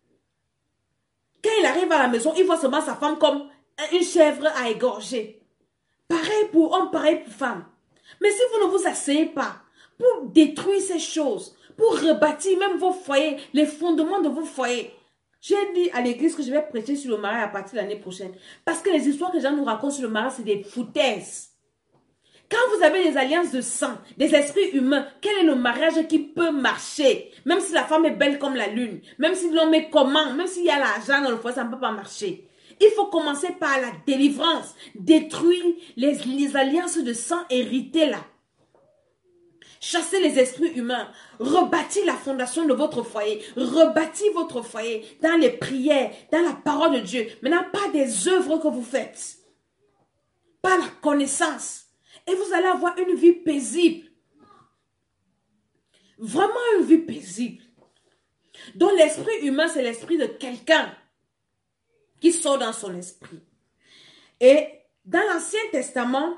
Quand il arrive à la maison, il voit seulement sa femme comme une chèvre à égorger. Pareil pour homme, pareil pour femme. Mais si vous ne vous asseyez pas pour détruire ces choses, pour rebâtir même vos foyers, les fondements de vos foyers. J'ai dit à l'église que je vais prêcher sur le mariage à partir de l'année prochaine. Parce que les histoires que les gens nous racontent sur le mariage, c'est des foutaises. Quand vous avez des alliances de sang, des esprits humains, quel est le mariage qui peut marcher? Même si la femme est belle comme la lune, même si l'homme est comment, même s'il y a l'argent dans le foyer, ça ne peut pas marcher. Il faut commencer par la délivrance, détruire les alliances de sang héritées là. Chasser les esprits humains, rebâtir la fondation de votre foyer, rebâtir votre foyer dans les prières, dans la parole de Dieu. Maintenant, pas des œuvres que vous faites, pas la connaissance. Et vous allez avoir une vie paisible. Vraiment une vie paisible. Donc l'esprit humain, c'est l'esprit de quelqu'un qui sort dans son esprit. Et dans l'Ancien Testament,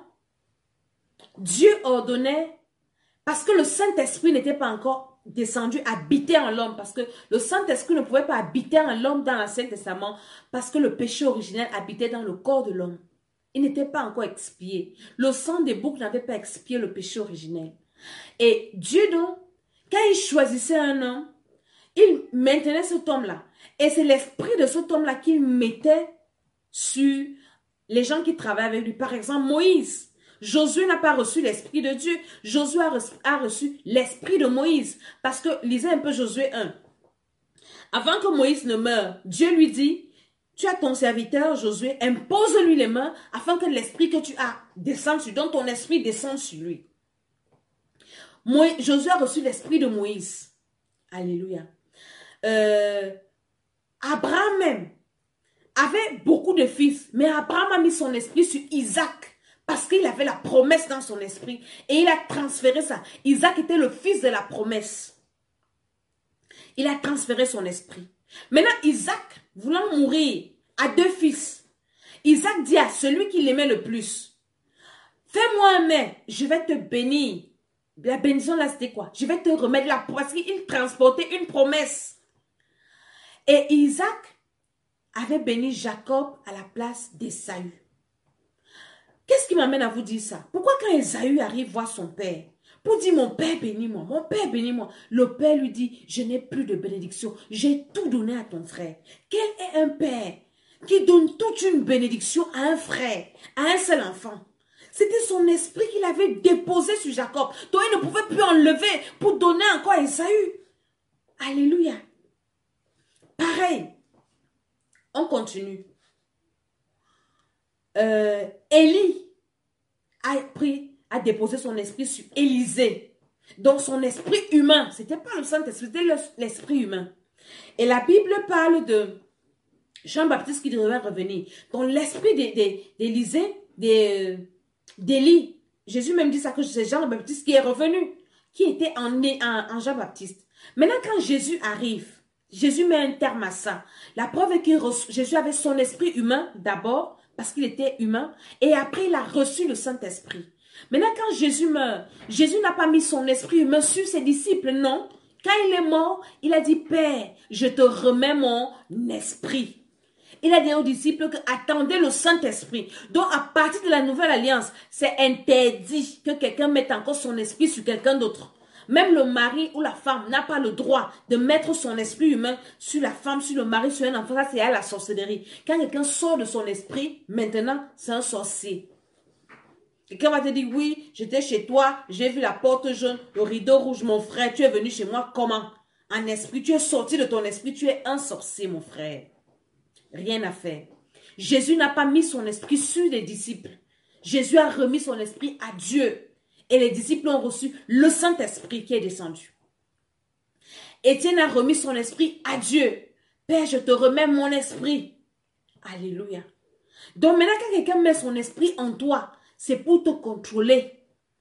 Dieu ordonnait, parce que le Saint-Esprit n'était pas encore descendu, habiter en l'homme, parce que le Saint-Esprit ne pouvait pas habiter en l'homme dans l'Ancien Testament, parce que le péché originel habitait dans le corps de l'homme. Il n'était pas encore expié. Le sang des boucs n'avait pas expié le péché originel. Et Dieu donc, quand il choisissait un homme, il maintenait cet homme-là. Et c'est l'esprit de cet homme-là qu'il mettait sur les gens qui travaillent avec lui. Par exemple, Moïse. Josué n'a pas reçu l'esprit de Dieu. Josué a reçu l'esprit de Moïse. Parce que, lisez un peu Josué 1. Avant que Moïse ne meure, Dieu lui dit, tu as ton serviteur Josué, impose-lui les mains afin que l'esprit que tu as descende sur, dont ton esprit descende sur lui. Josué a reçu l'esprit de Moïse. Alléluia. Abraham même avait beaucoup de fils, mais Abraham a mis son esprit sur Isaac parce qu'il avait la promesse dans son esprit et il a transféré ça. Isaac était le fils de la promesse. Il a transféré son esprit. Maintenant, Isaac, voulant mourir, a 2 fils. Isaac dit à celui qui l'aimait le plus, fais-moi un mets, je vais te bénir. La bénédiction là, c'était quoi? Je vais te remettre la promesse. Parce qu'il transportait une promesse. Et Isaac avait béni Jacob à la place d'Ésaü. Qu'est-ce qui m'amène à vous dire ça? Pourquoi quand Ésaü arrive voir son père, pour dire mon père bénis-moi, mon père bénis-moi, le père lui dit, je n'ai plus de bénédiction, j'ai tout donné à ton frère. Quel est un père qui donne toute une bénédiction à un frère, à un seul enfant? C'était son esprit qu'il avait déposé sur Jacob. Donc il ne pouvait plus enlever pour donner encore à Ésaü. Alléluia. Pareil. On continue. Élie a déposé son esprit sur Élisée. Donc son esprit humain, c'était pas le Saint-Esprit, c'était l'esprit humain. Et la Bible parle de Jean-Baptiste qui devait revenir. Donc l'esprit d'Élisée, d'Élie, Jésus même dit ça, que c'est Jean-Baptiste qui est revenu, qui était en Jean-Baptiste. Maintenant quand Jésus arrive, Jésus met un terme à ça. La preuve est que Jésus avait son esprit humain d'abord, parce qu'il était humain, et après il a reçu le Saint-Esprit. Maintenant quand Jésus meurt, Jésus n'a pas mis son esprit humain sur ses disciples, non. Quand il est mort, il a dit, Père, je te remets mon esprit. Il a dit aux disciples que attendez le Saint-Esprit. Donc à partir de la nouvelle alliance, c'est interdit que quelqu'un mette encore son esprit sur quelqu'un d'autre. Même le mari ou la femme n'a pas le droit de mettre son esprit humain sur la femme, sur le mari, sur un enfant. Ça, c'est à la sorcellerie. Quand quelqu'un sort de son esprit, maintenant, c'est un sorcier. Quelqu'un va te dire, oui, j'étais chez toi, j'ai vu la porte jaune, le rideau rouge, mon frère, tu es venu chez moi, comment? En esprit, tu es sorti de ton esprit, tu es un sorcier, mon frère. Rien à faire. Jésus n'a pas mis son esprit sur les disciples. Jésus a remis son esprit à Dieu. Et les disciples ont reçu le Saint-Esprit qui est descendu. Étienne a remis son esprit à Dieu. Père, je te remets mon esprit. Alléluia. Donc maintenant, quand quelqu'un met son esprit en toi, c'est pour te contrôler.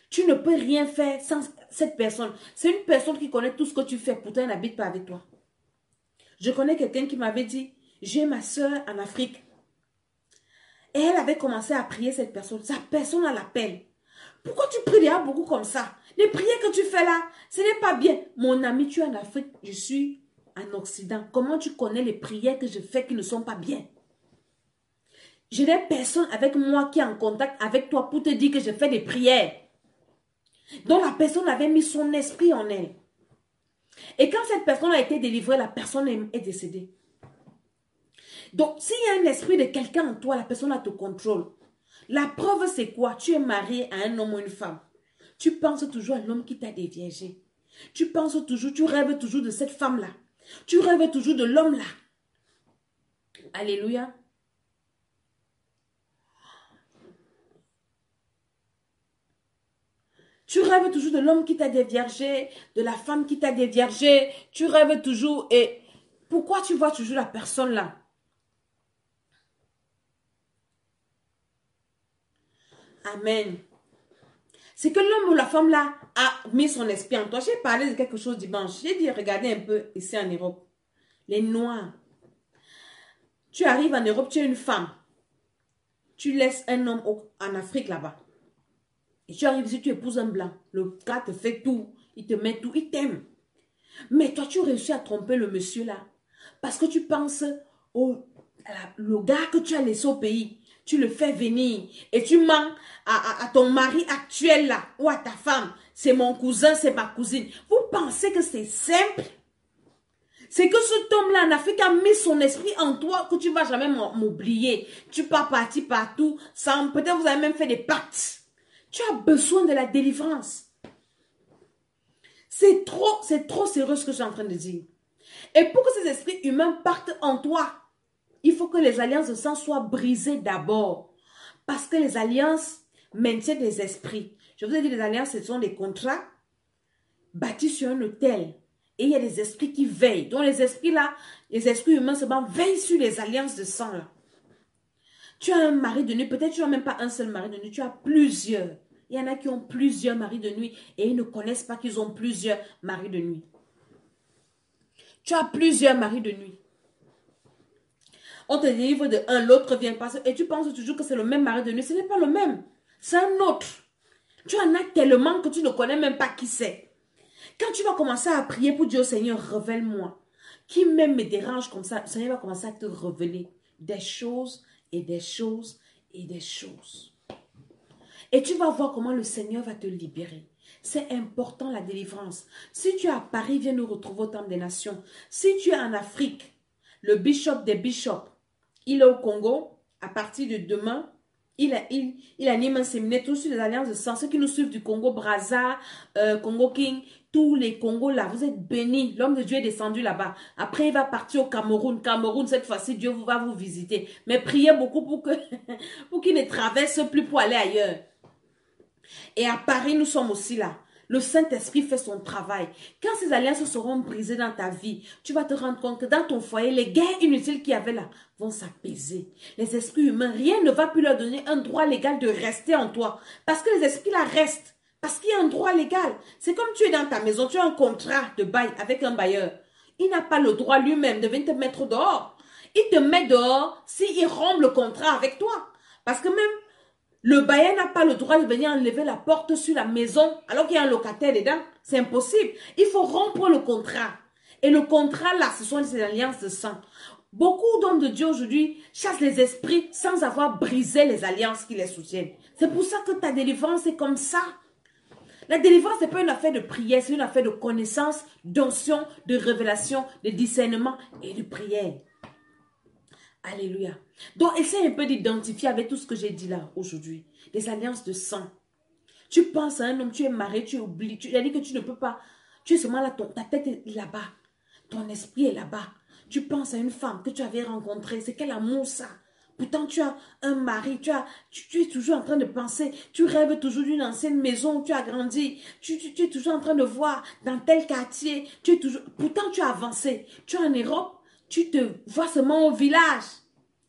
Tu ne peux rien faire sans cette personne. C'est une personne qui connaît tout ce que tu fais, pourtant elle n'habite pas avec toi. Je connais quelqu'un qui m'avait dit, j'ai ma soeur en Afrique. Et elle avait commencé à prier cette personne. Sa personne l'appelle. Pourquoi tu pries déjà beaucoup comme ça? Les prières que tu fais là, ce n'est pas bien. Mon ami, tu es en Afrique, je suis en Occident. Comment tu connais les prières que je fais qui ne sont pas bien? Je n'ai personne avec moi qui est en contact avec toi pour te dire que je fais des prières. Donc la personne avait mis son esprit en elle. Et quand cette personne a été délivrée, la personne est décédée. Donc s'il y a un esprit de quelqu'un en toi, la personne te contrôle. La preuve c'est quoi? Tu es marié à un homme ou une femme. Tu penses toujours à l'homme qui t'a déviergé. Tu penses toujours, tu rêves toujours de cette femme-là. Tu rêves toujours de l'homme-là. Alléluia. Tu rêves toujours de l'homme qui t'a déviergé, de la femme qui t'a déviergé. Tu rêves toujours et pourquoi tu vois toujours la personne là? Amen. C'est que l'homme ou la femme là a mis son esprit en toi. J'ai parlé de quelque chose dimanche. J'ai dit, regardez un peu ici en Europe. Les Noirs. Tu arrives en Europe, tu es une femme. Tu laisses un homme en Afrique là-bas. Et tu arrives ici, tu épouses un blanc. Le gars te fait tout. Il te met tout. Il t'aime. Mais toi, tu réussis à tromper le monsieur là. Parce que tu penses le gars que tu as laissé au pays. Tu le fais venir. Et tu mens à ton mari actuel là. Ou à ta femme. C'est mon cousin, c'est ma cousine. Vous pensez que c'est simple? C'est que cet homme-là en Afrique a mis son esprit en toi que tu ne vas jamais m'oublier. Tu pars partir partout. Peut-être vous avez même fait des pactes. Tu as besoin de la délivrance. C'est trop sérieux ce que je suis en train de dire. Et pour que ces esprits humains partent en toi, il faut que les alliances de sang soient brisées d'abord. Parce que les alliances maintiennent les esprits. Je vous ai dit, les alliances, ce sont des contrats bâtis sur un autel. Et il y a des esprits qui veillent. Donc les esprits là, les esprits humains seulement veillent sur les alliances de sang là. Tu as un mari de nuit, peut-être tu n'as même pas un seul mari de nuit, tu as plusieurs. Il y en a qui ont plusieurs maris de nuit et ils ne connaissent pas qu'ils ont plusieurs maris de nuit. Tu as plusieurs maris de nuit. On te délivre de un, l'autre vient passer et tu penses toujours que c'est le même mari de nuit. Ce n'est pas le même. C'est un autre. Tu en as tellement que tu ne connais même pas qui c'est. Quand tu vas commencer à prier pour dire au Seigneur, révèle-moi. Qui même me dérange comme ça, le Seigneur va commencer à te révéler des choses et des choses et des choses. Et tu vas voir comment le Seigneur va te libérer. C'est important la délivrance. Si tu es à Paris, viens nous retrouver au Temple des Nations. Si tu es en Afrique, le bishop des bishops, il est au Congo. À partir de demain, il anime un séminaire tous sur les alliances de sang. Ceux qui nous suivent du Congo, Brazza, Congo King, tous les Congos là, vous êtes bénis. L'homme de Dieu est descendu là-bas. Après, il va partir au Cameroun. Cameroun, cette fois-ci, Dieu va vous visiter. Mais priez beaucoup pour qu'il ne traverse plus pour aller ailleurs. Et à Paris, nous sommes aussi là. Le Saint-Esprit fait son travail. Quand ces alliances seront brisées dans ta vie, tu vas te rendre compte que dans ton foyer, les guerres inutiles qu'il y avait là vont s'apaiser. Les esprits humains, rien ne va plus leur donner un droit légal de rester en toi. Parce que les esprits là restent. Parce qu'il y a un droit légal. C'est comme tu es dans ta maison, tu as un contrat de bail avec un bailleur. Il n'a pas le droit lui-même de venir te mettre dehors. Il te met dehors s'il rompt le contrat avec toi. Parce que même le bailleur n'a pas le droit de venir enlever la porte sur la maison alors qu'il y a un locataire dedans. C'est impossible. Il faut rompre le contrat. Et le contrat là, ce sont des alliances de sang. Beaucoup d'hommes de Dieu aujourd'hui chassent les esprits sans avoir brisé les alliances qui les soutiennent. C'est pour ça que ta délivrance est comme ça. La délivrance n'est pas une affaire de prière, c'est une affaire de connaissance, d'onction, de révélation, de discernement et de prière. Alléluia. Donc, essaie un peu d'identifier avec tout ce que j'ai dit là aujourd'hui. Des alliances de sang. Tu penses à un homme, tu es marié, tu oublies. Tu as dit que tu ne peux pas. Tu es seulement là, ta tête est là-bas. Ton esprit est là-bas. Tu penses à une femme que tu avais rencontrée. C'est quel amour ça? Pourtant, tu as un mari. Tu es toujours en train de penser. Tu rêves toujours d'une ancienne maison où tu as grandi. Tu es toujours en train de voir dans tel quartier. Pourtant, tu as avancé. Tu es en Europe. Tu te vois seulement au village.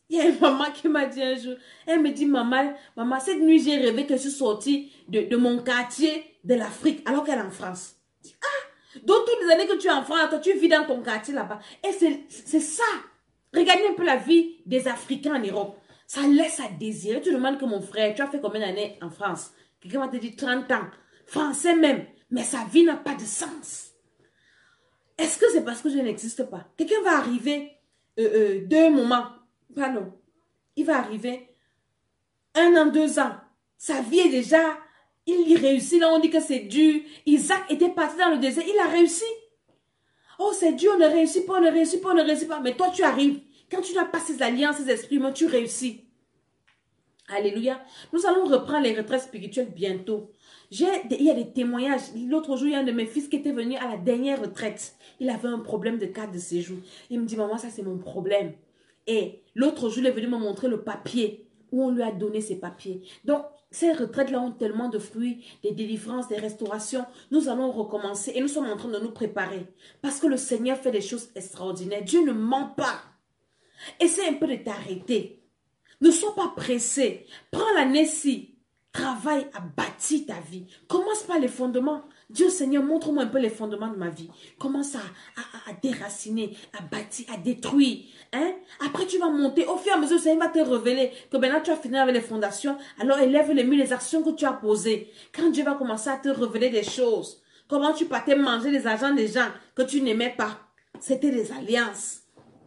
Il y a une maman qui m'a dit un jour, elle me dit, maman, cette nuit, j'ai rêvé que je suis sortie de mon quartier de l'Afrique, alors qu'elle est en France. Je dis, ah, donc toutes les années que tu es en France, toi, tu vis dans ton quartier là-bas. Et c'est ça. Regardez un peu la vie des Africains en Europe. Ça laisse à désirer. Tu demandes que mon frère, tu as fait combien d'années en France? Quelqu'un va te dire 30 ans. Français même. Mais sa vie n'a pas de sens. Est-ce que c'est parce que je n'existe pas? Quelqu'un va arriver deux moments. Pardon. Il va arriver 1 an, 2 ans. Sa vie est déjà... Il y réussit. Là, on dit que c'est dur. Isaac était parti dans le désert. Il a réussi. Oh, c'est dur, on ne réussit pas, on ne réussit pas, on ne réussit pas. Mais toi, tu arrives. Quand tu n'as pas ces alliances, ces esprits, tu réussis. Alléluia. Nous allons reprendre les retraites spirituelles bientôt. Il y a des témoignages. L'autre jour, il y a un de mes fils qui était venu à la dernière retraite. Il avait un problème de carte de séjour. Il me dit, maman, ça c'est mon problème. Et l'autre jour, il est venu me montrer le papier où on lui a donné ses papiers. Donc, ces retraites-là ont tellement de fruits, des délivrances, des restaurations. Nous allons recommencer et nous sommes en train de nous préparer. Parce que le Seigneur fait des choses extraordinaires. Dieu ne ment pas. Essaie un peu de t'arrêter. Ne sois pas pressé. Prends l'année-ci. Travaille à bâtir ta vie. Commence par les fondements. Dieu Seigneur, montre-moi un peu les fondements de ma vie. Commence à déraciner, à bâtir, à détruire. Hein? Après, tu vas monter. Au fur et à mesure, le Seigneur va te révéler que maintenant tu as fini avec les fondations. Alors, élève les actions que tu as posées. Quand Dieu va commencer à te révéler des choses. Comment tu partais manger les argents des gens que tu n'aimais pas. C'était des alliances.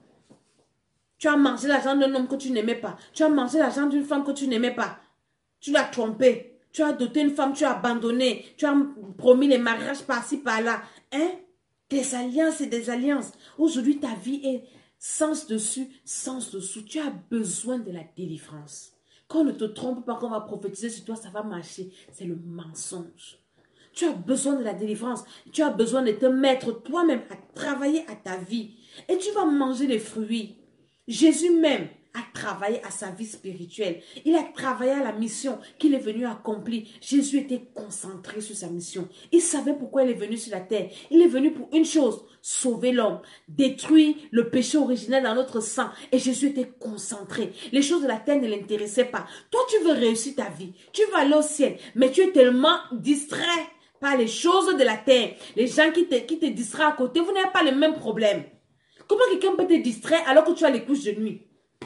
Tu as mangé l'argent d'un homme que tu n'aimais pas. Tu as mangé l'argent d'une femme que tu n'aimais pas. Tu l'as trompé. Tu as doté une femme, tu as abandonné. Tu as promis les mariages par-ci, par-là. Hein? Des alliances et des alliances. Aujourd'hui, ta vie est sens dessus, sens dessous. Tu as besoin de la délivrance. Qu'on ne te trompe pas, qu'on va prophétiser sur toi, ça va marcher. C'est le mensonge. Tu as besoin de la délivrance. Tu as besoin de te mettre toi-même à travailler à ta vie. Et tu vas manger les fruits. Jésus même a travaillé à sa vie spirituelle. Il a travaillé à la mission qu'il est venu accomplir. Jésus était concentré sur sa mission. Il savait pourquoi il est venu sur la terre. Il est venu pour une chose, sauver l'homme, détruire le péché originel dans notre sang. Et Jésus était concentré. Les choses de la terre ne l'intéressaient pas. Toi, tu veux réussir ta vie. Tu veux aller au ciel. Mais tu es tellement distrait par les choses de la terre. Les gens qui te distraient à côté, vous n'avez pas le même problème. Comment quelqu'un peut te distraire alors que tu as les couches de nuit?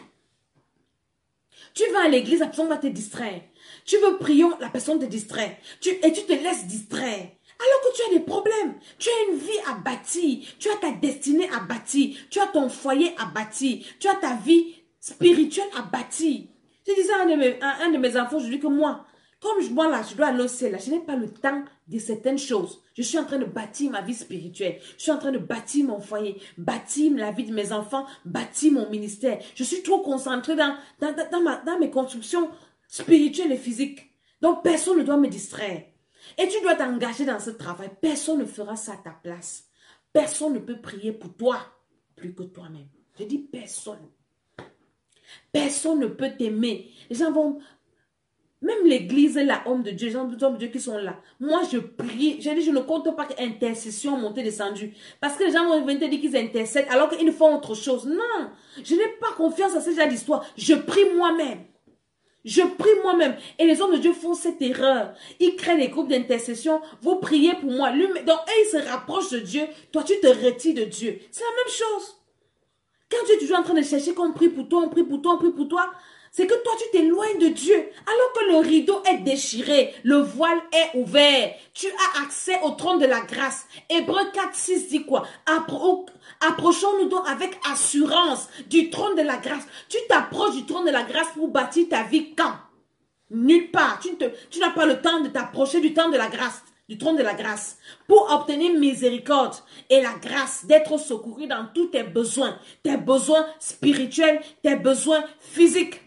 Tu vas à l'église, la personne va te distraire. Tu veux prier, la personne te distrait. Et tu te laisses distraire. Alors que tu as des problèmes. Tu as une vie à bâtir. Tu as ta destinée à bâtir. Tu as ton foyer à bâtir. Tu as ta vie spirituelle à bâtir. Je disais à un de mes enfants aujourd'hui que moi, comme moi là, je dois aller au ciel, là, je n'ai pas le temps de certaines choses. Je suis en train de bâtir ma vie spirituelle. Je suis en train de bâtir mon foyer, bâtir la vie de mes enfants, bâtir mon ministère. Je suis trop concentrée dans mes constructions spirituelles et physiques. Donc, personne ne doit me distraire. Et tu dois t'engager dans ce travail. Personne ne fera ça à ta place. Personne ne peut prier pour toi plus que toi-même. Je dis personne. Personne ne peut t'aimer. Les gens vont... Même l'église, la homme de Dieu, les hommes de Dieu qui sont là. Moi, je prie. Je dis, je ne compte pas qu'intercession montée, descendue. Parce que les gens vont venir te dire qu'ils intercèdent alors qu'ils font autre chose. Non, je n'ai pas confiance à ce genre d'histoire. Je prie moi-même. Je prie moi-même. Et les hommes de Dieu font cette erreur. Ils créent des groupes d'intercession. Vous priez pour moi. Donc, eux, ils se rapprochent de Dieu. Toi, tu te retires de Dieu. C'est la même chose. Quand tu es toujours en train de chercher qu'on prie pour toi, on prie pour toi, on prie pour toi, c'est que toi, tu t'éloignes de Dieu. Alors que le rideau est déchiré, le voile est ouvert. Tu as accès au trône de la grâce. Hébreux 4:6 dit quoi? Approchons-nous donc avec assurance du trône de la grâce. Tu t'approches du trône de la grâce pour bâtir ta vie quand? Nulle part. Tu n'as pas le temps de t'approcher du temps de la grâce. Du trône de la grâce, pour obtenir miséricorde et la grâce d'être secouru dans tous tes besoins spirituels, tes besoins physiques.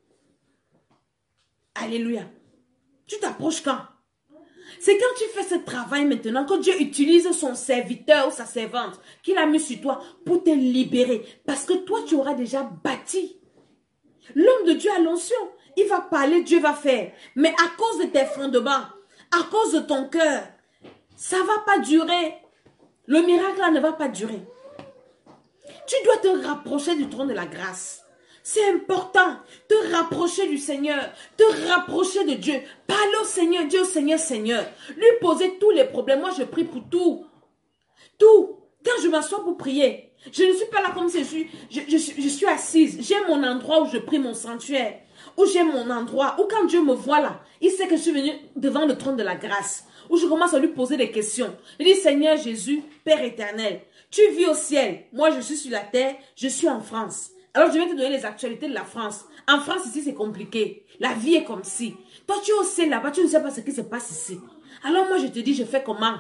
Alléluia. Tu t'approches quand? C'est quand tu fais ce travail maintenant que Dieu utilise son serviteur ou sa servante qu'il a mis sur toi pour te libérer. Parce que toi, tu auras déjà bâti. L'homme de Dieu a l'onction. Il va parler, Dieu va faire. Mais à cause de tes fondements, à cause de ton cœur, ça ne va pas durer. Le miracle là ne va pas durer. Tu dois te rapprocher du trône de la grâce. C'est important. Te rapprocher du Seigneur. Te rapprocher de Dieu. Parler au Seigneur. Dieu, Seigneur, Seigneur. Lui poser tous les problèmes. Moi, je prie pour tout. Tout. Quand je m'assois pour prier, je ne suis pas là comme si je suis assise. J'ai mon endroit où je prie, mon sanctuaire. Où j'ai mon endroit. Où quand Dieu me voit là, il sait que je suis venue devant le trône de la grâce. Où je commence à lui poser des questions. Je dis, Seigneur Jésus, Père éternel, tu vis au ciel. Moi, je suis sur la terre. Je suis en France. Alors, je vais te donner les actualités de la France. En France, ici, c'est compliqué. La vie est comme si. Toi, tu es au ciel là-bas, tu ne sais pas ce qui se passe ici. Alors, moi, je te dis, je fais comment?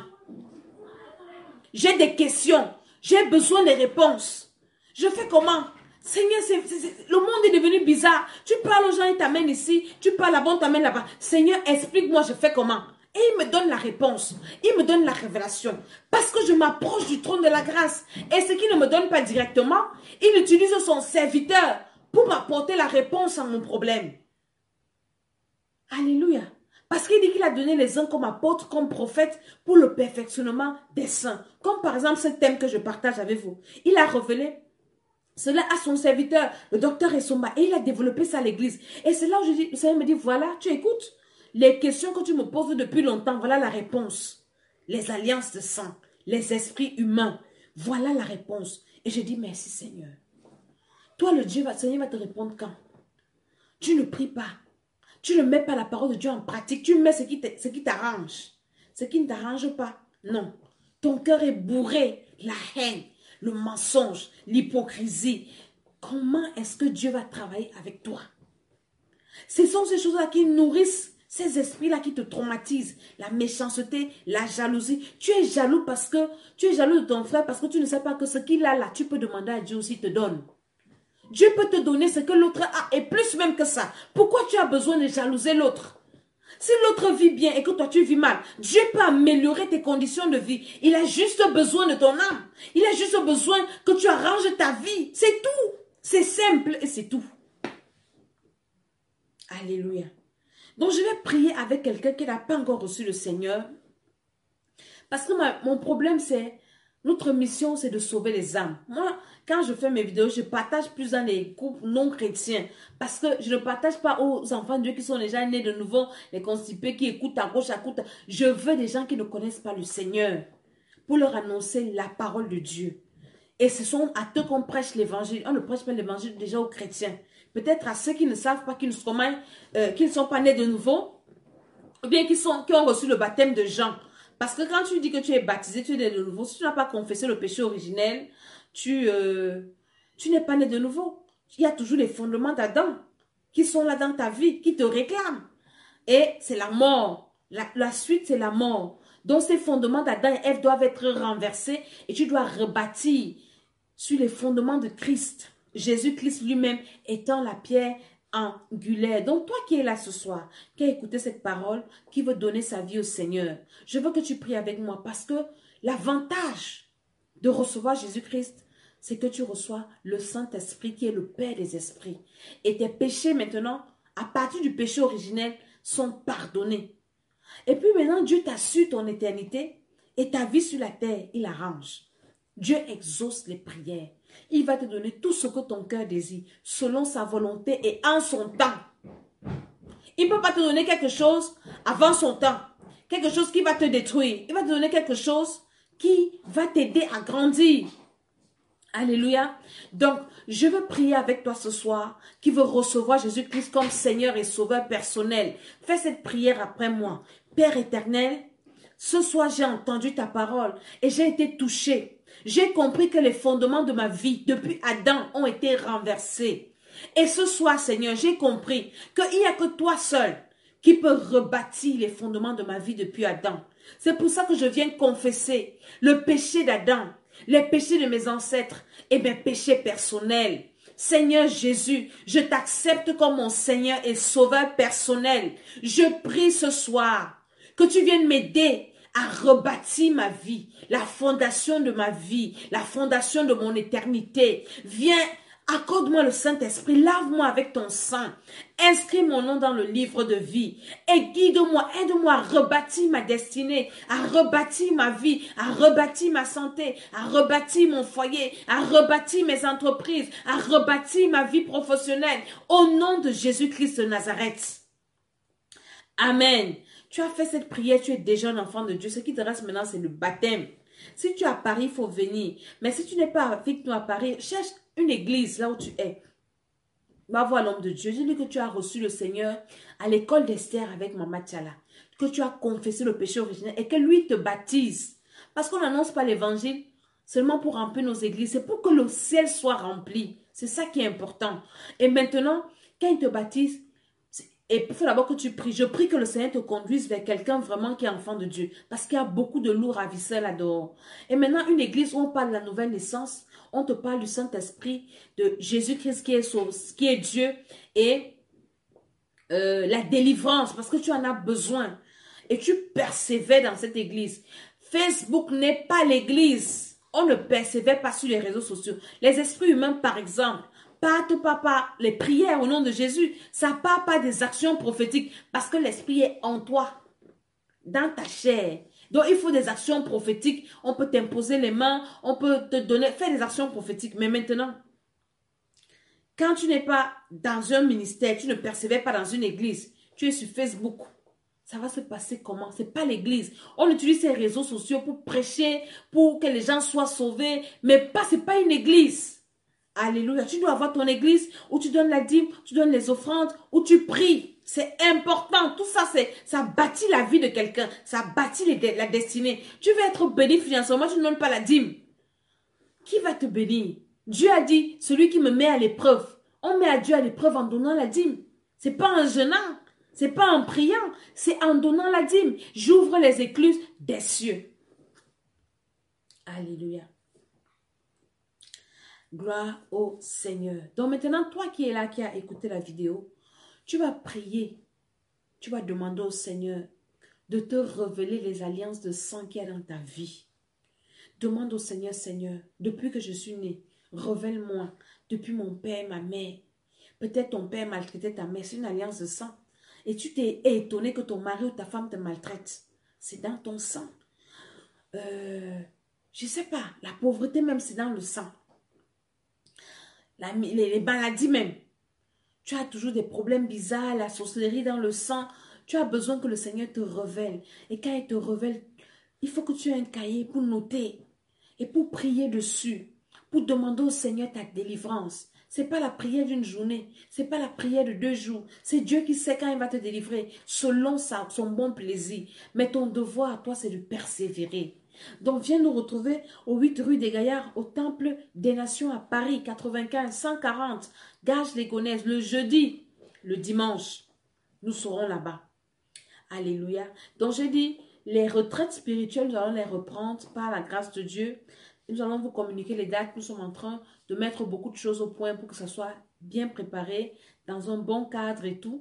J'ai des questions. J'ai besoin des réponses. Je fais comment? Seigneur, le monde est devenu bizarre. Tu parles aux gens, ils t'amènent ici. Tu parles là-bas, on t'amène là-bas. Seigneur, explique-moi, je fais comment? Et il me donne la réponse. Il me donne la révélation. Parce que je m'approche du trône de la grâce. Et ce qu'il ne me donne pas directement, il utilise son serviteur pour m'apporter la réponse à mon problème. Alléluia. Parce qu'il dit qu'il a donné les uns comme apôtres, comme prophètes, pour le perfectionnement des saints. Comme par exemple ce thème que je partage avec vous. Il a révélé cela à son serviteur, le docteur Essomba, et il a développé ça à l'église. Et c'est là où je dis, le Seigneur me dit, voilà, tu écoutes. Les questions que tu me poses depuis longtemps, voilà la réponse. Les alliances de sang, les esprits humains, voilà la réponse. Et je dis, merci Seigneur. Toi, le Seigneur va te répondre quand? Tu ne pries pas. Tu ne mets pas la parole de Dieu en pratique. Tu mets ce qui t'arrange. Ce qui ne t'arrange pas. Non. Ton cœur est bourré. La haine, le mensonge, l'hypocrisie. Comment est-ce que Dieu va travailler avec toi? Ce sont ces choses-là qui nourrissent ces esprits-là qui te traumatisent. La méchanceté, la jalousie. Tu es jaloux parce que tu es jaloux de ton frère parce que tu ne sais pas que ce qu'il a là, tu peux demander à Dieu aussi te donne. Dieu peut te donner ce que l'autre a et plus même que ça. Pourquoi tu as besoin de jalouser l'autre? Si l'autre vit bien et que toi tu vis mal, Dieu peut améliorer tes conditions de vie. Il a juste besoin de ton âme. Il a juste besoin que tu arranges ta vie. C'est tout. C'est simple et c'est tout. Alléluia. Donc je vais prier avec quelqu'un qui n'a pas encore reçu le Seigneur. Parce que mon problème c'est, notre mission c'est de sauver les âmes. Moi, quand je fais mes vidéos, je partage plus dans les groupes non chrétiens. Parce que je ne partage pas aux enfants de Dieu qui sont déjà nés de nouveau, les constipés qui écoutent à gauche, à gauche. Je veux des gens qui ne connaissent pas le Seigneur pour leur annoncer la parole de Dieu. Et ce sont à eux qu'on prêche l'évangile. On ne prêche pas l'évangile déjà aux chrétiens. Peut-être à ceux qui ne savent pas, qui ne sont pas nés de nouveau, ou bien qui ont reçu le baptême de Jean. Parce que quand tu dis que tu es baptisé, tu es né de nouveau, si tu n'as pas confessé le péché originel, tu n'es pas né de nouveau. Il y a toujours les fondements d'Adam qui sont là dans ta vie, qui te réclament. Et c'est la mort. La suite, c'est la mort. Donc ces fondements d'Adam et Ève doivent être renversés et tu dois rebâtir sur les fondements de Christ. Jésus-Christ lui-même étant la pierre angulaire. Donc toi qui es là ce soir, qui a écouté cette parole, qui veut donner sa vie au Seigneur, je veux que tu pries avec moi parce que l'avantage de recevoir Jésus-Christ, c'est que tu reçois le Saint-Esprit qui est le Père des esprits. Et tes péchés maintenant, à partir du péché originel, sont pardonnés. Et puis maintenant, Dieu t'assure ton éternité et ta vie sur la terre, il arrange. Dieu exauce les prières. Il va te donner tout ce que ton cœur désire, selon sa volonté et en son temps. Il ne peut pas te donner quelque chose avant son temps. Quelque chose qui va te détruire. Il va te donner quelque chose qui va t'aider à grandir. Alléluia. Donc, je veux prier avec toi ce soir qui veut recevoir Jésus-Christ comme Seigneur et Sauveur personnel. Fais cette prière après moi. Père éternel, ce soir j'ai entendu ta parole et j'ai été touché. J'ai compris que les fondements de ma vie depuis Adam ont été renversés. Et ce soir, Seigneur, j'ai compris qu'il n'y a que toi seul qui peut rebâtir les fondements de ma vie depuis Adam. C'est pour ça que je viens confesser le péché d'Adam, les péchés de mes ancêtres et mes péchés personnels. Seigneur Jésus, je t'accepte comme mon Seigneur et Sauveur personnel. Je prie ce soir que tu viennes m'aider à rebâtir ma vie, la fondation de ma vie, la fondation de mon éternité. Viens Accorde-moi le Saint-Esprit, lave-moi avec ton sang. Inscris mon nom dans le livre de vie et guide-moi, aide-moi à rebâtir ma destinée, à rebâtir ma vie, à rebâtir ma santé, à rebâtir mon foyer, à rebâtir mes entreprises, à rebâtir ma vie professionnelle. Au nom de Jésus-Christ de Nazareth. Amen. Tu as fait cette prière, tu es déjà un enfant de Dieu. Ce qui te reste maintenant, c'est le baptême. Si tu es à Paris, il faut venir. Mais si tu n'es pas avec nous à Paris, cherche une église là où tu es. Va voir l'homme de Dieu. Dis-lui que tu as reçu le Seigneur à l'école d'Esther avec Mama Tchala. Que tu as confessé le péché originel et que lui te baptise. Parce qu'on n'annonce pas l'évangile seulement pour remplir nos églises. C'est pour que le ciel soit rempli. C'est ça qui est important. Et maintenant, quand il te baptise, et il faut d'abord que tu pries. Je prie que le Seigneur te conduise vers quelqu'un vraiment qui est enfant de Dieu. Parce qu'il y a beaucoup de loups ravisseurs là-dehors. Et maintenant, une église où on parle de la nouvelle naissance, on te parle du Saint-Esprit, de Jésus-Christ qui est Dieu et la délivrance. Parce que tu en as besoin. Et tu persévères dans cette église. Facebook n'est pas l'église. On ne persévère pas sur les réseaux sociaux. Les esprits humains, par exemple, partent pas par les prières au nom de Jésus. Ça part pas des actions prophétiques parce que l'esprit est en toi, dans ta chair. Donc, il faut des actions prophétiques. On peut t'imposer les mains, on peut te donner, faire des actions prophétiques. Mais maintenant, quand tu n'es pas dans un ministère, tu ne persévères pas dans une église, tu es sur Facebook. Ça va se passer comment? Ce n'est pas l'église. On utilise ces réseaux sociaux pour prêcher, pour que les gens soient sauvés, mais ce n'est pas une église. Alléluia. Tu dois avoir ton église où tu donnes la dîme, tu donnes les offrandes, où tu pries. C'est important. Tout ça, ça bâtit la vie de quelqu'un. Ça bâtit la destinée. Tu veux être béni financièrement, tu ne donnes pas la dîme. Qui va te bénir? Dieu a dit, celui qui me met à l'épreuve. On met à Dieu à l'épreuve en donnant la dîme. Ce n'est pas en jeûnant. Ce n'est pas en priant. C'est en donnant la dîme. J'ouvre les écluses des cieux. Alléluia. Gloire au Seigneur. Donc maintenant, toi qui es là, qui as écouté la vidéo, tu vas prier. Tu vas demander au Seigneur de te révéler les alliances de sang qu'il y a dans ta vie. Demande au Seigneur, Seigneur, depuis que je suis née, révèle-moi, depuis mon père, ma mère. Peut-être ton père maltraitait ta mère, c'est une alliance de sang. Et tu t'es étonné que ton mari ou ta femme te maltraite. C'est dans ton sang. Je ne sais pas, la pauvreté même, c'est dans le sang. Les maladies même. Tu as toujours des problèmes bizarres, la sorcellerie dans le sang. Tu as besoin que le Seigneur te révèle. Et quand il te révèle, il faut que tu aies un cahier pour noter et pour prier dessus, pour demander au Seigneur ta délivrance. Ce n'est pas la prière d'une journée, ce n'est pas la prière de 2 jours. C'est Dieu qui sait quand il va te délivrer, selon son bon plaisir. Mais ton devoir à toi, c'est de persévérer. Donc, viens nous retrouver au 8 rue des Gaillards, au Temple des Nations à Paris, 95 140, Gage-les-Gonesse, le jeudi, le dimanche. Nous serons là-bas. Alléluia. Donc, j'ai dit, les retraites spirituelles, nous allons les reprendre par la grâce de Dieu. Nous allons vous communiquer les dates. Nous sommes en train de mettre beaucoup de choses au point pour que ça soit bien préparé, dans un bon cadre et tout.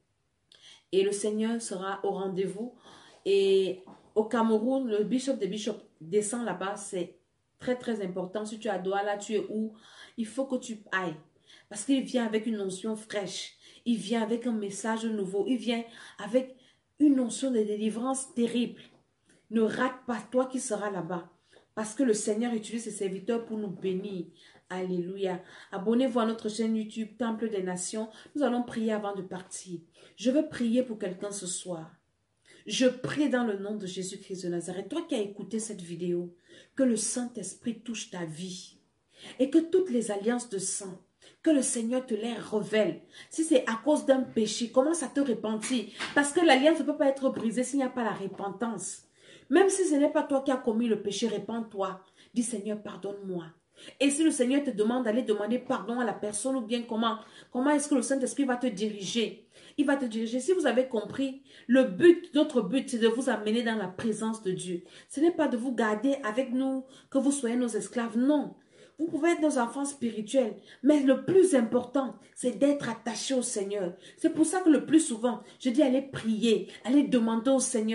Et le Seigneur sera au rendez-vous. Et au Cameroun, le bishop des bishops descend là-bas. C'est très, très important. Si tu es à Douala, tu es où? Il faut que tu ailles. Parce qu'il vient avec une notion fraîche. Il vient avec un message nouveau. Il vient avec une notion de délivrance terrible. Ne rate pas, toi qui seras là-bas. Parce que le Seigneur utilise ses serviteurs pour nous bénir. Alléluia. Abonnez-vous à notre chaîne YouTube, Temple des Nations. Nous allons prier avant de partir. Je veux prier pour quelqu'un ce soir. Je prie dans le nom de Jésus-Christ de Nazareth. Toi qui as écouté cette vidéo, que le Saint-Esprit touche ta vie. Et que toutes les alliances de sang, que le Seigneur te les révèle. Si c'est à cause d'un péché, commence à te repentir. Parce que l'alliance ne peut pas être brisée s'il n'y a pas la repentance. Même si ce n'est pas toi qui as commis le péché, répands-toi. Dis Seigneur, pardonne-moi. Et si le Seigneur te demande d'aller demander pardon à la personne ou bien comment est-ce que le Saint-Esprit va te diriger? Il va te diriger. Si vous avez compris, notre but, c'est de vous amener dans la présence de Dieu. Ce n'est pas de vous garder avec nous, que vous soyez nos esclaves. Non. Vous pouvez être nos enfants spirituels, mais le plus important, c'est d'être attaché au Seigneur. C'est pour ça que le plus souvent, je dis allez prier, allez demander au Seigneur.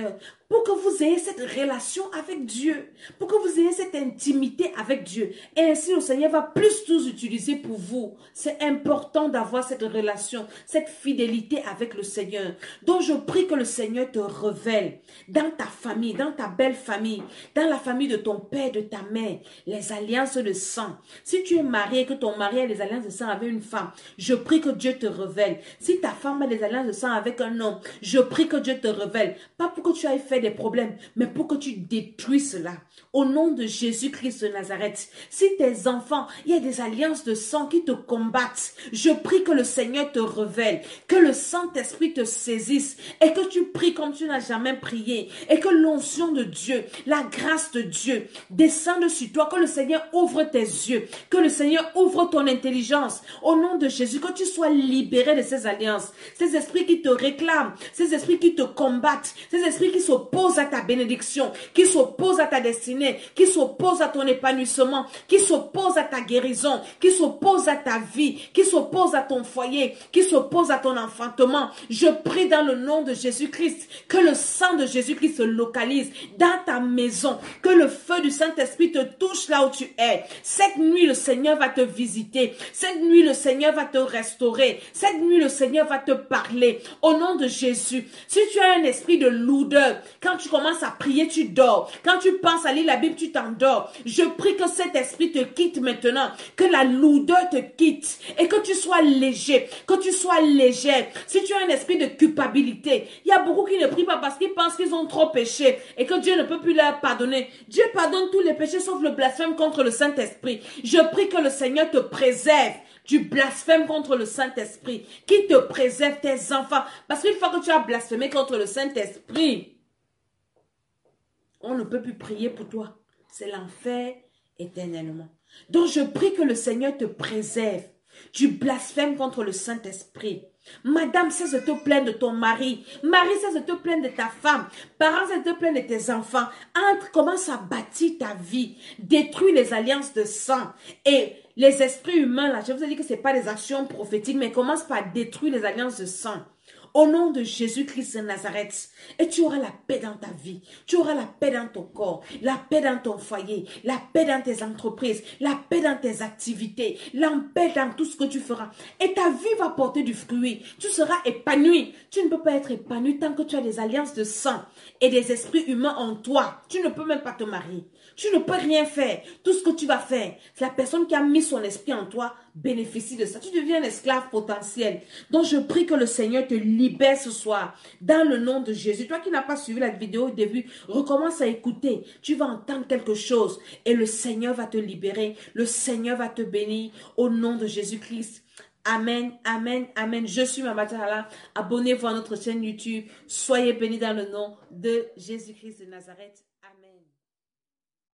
pour que vous ayez cette relation avec Dieu, pour que vous ayez cette intimité avec Dieu. Et ainsi, le Seigneur va plus tout utiliser pour vous. C'est important d'avoir cette relation, cette fidélité avec le Seigneur. Donc, je prie que le Seigneur te révèle dans ta famille, dans ta belle famille, dans la famille de ton père, de ta mère, les alliances de sang. Si tu es marié et que ton mari a les alliances de sang avec une femme, je prie que Dieu te révèle. Si ta femme a des alliances de sang avec un homme, je prie que Dieu te révèle. Pas pour que tu ailles faire des problèmes, mais pour que tu détruis cela. Au nom de Jésus-Christ de Nazareth, si tes enfants, il y a des alliances de sang qui te combattent, je prie que le Seigneur te révèle, que le Saint-Esprit te saisisse et que tu pries comme tu n'as jamais prié et que l'onction de Dieu, la grâce de Dieu descende sur toi, que le Seigneur ouvre tes yeux, que le Seigneur ouvre ton intelligence. Au nom de Jésus, que tu sois libéré de ces alliances, ces esprits qui te réclament, ces esprits qui te combattent, ces esprits qui s'opposent à ta bénédiction, qui s'opposent à ta destinée, qui s'opposent à ton épanouissement, qui s'opposent à ta guérison, qui s'opposent à ta vie, qui s'opposent à ton foyer, qui s'opposent à ton enfantement. Je prie dans le nom de Jésus-Christ que le sang de Jésus-Christ se localise dans ta maison, que le feu du Saint-Esprit te touche là où tu es. Cette nuit, le Seigneur va te visiter. Cette nuit, le Seigneur va te restaurer. Cette nuit, le Seigneur va te parler. Au nom de Jésus, si tu as un esprit de lourdeur, quand tu commences à prier, tu dors. Quand tu penses à lire la Bible, tu t'endors. Je prie que cet esprit te quitte maintenant, que la lourdeur te quitte et que tu sois léger, que tu sois légère. Si tu as un esprit de culpabilité, il y a beaucoup qui ne prient pas parce qu'ils pensent qu'ils ont trop péché et que Dieu ne peut plus leur pardonner. Dieu pardonne tous les péchés sauf le blasphème contre le Saint-Esprit. Je prie que le Seigneur te préserve du blasphème contre le Saint-Esprit, qui te préserve tes enfants. Parce qu'une fois que tu as blasphémé contre le Saint-Esprit, on ne peut plus prier pour toi. C'est l'enfer éternellement. Donc je prie que le Seigneur te préserve du blasphème contre le Saint-Esprit. Madame, cesse de te plaindre de ton mari. Mari, cesse de te plaindre de ta femme. Parents, cesse de te plaindre de tes enfants. Entre, commence à bâtir ta vie. Détruis les alliances de sang. Et les esprits humains, là, je vous ai dit que ce n'est pas des actions prophétiques, mais commence par détruire les alliances de sang. Au nom de Jésus-Christ de Nazareth. Et tu auras la paix dans ta vie. Tu auras la paix dans ton corps. La paix dans ton foyer. La paix dans tes entreprises. La paix dans tes activités. La paix dans tout ce que tu feras. Et ta vie va porter du fruit. Tu seras épanoui. Tu ne peux pas être épanoui tant que tu as des alliances de sang et des esprits humains en toi. Tu ne peux même pas te marier. Tu ne peux rien faire. Tout ce que tu vas faire, c'est la personne qui a mis son esprit en toi bénéficie de ça. Tu deviens un esclave potentiel. Donc je prie que le Seigneur te libère ce soir dans le nom de Jésus. Toi qui n'as pas suivi la vidéo au début, recommence à écouter. Tu vas entendre quelque chose et le Seigneur va te libérer. Le Seigneur va te bénir au nom de Jésus-Christ. Amen, amen, amen. Je suis Mama Tchala. Abonnez-vous à notre chaîne YouTube. Soyez bénis dans le nom de Jésus-Christ de Nazareth.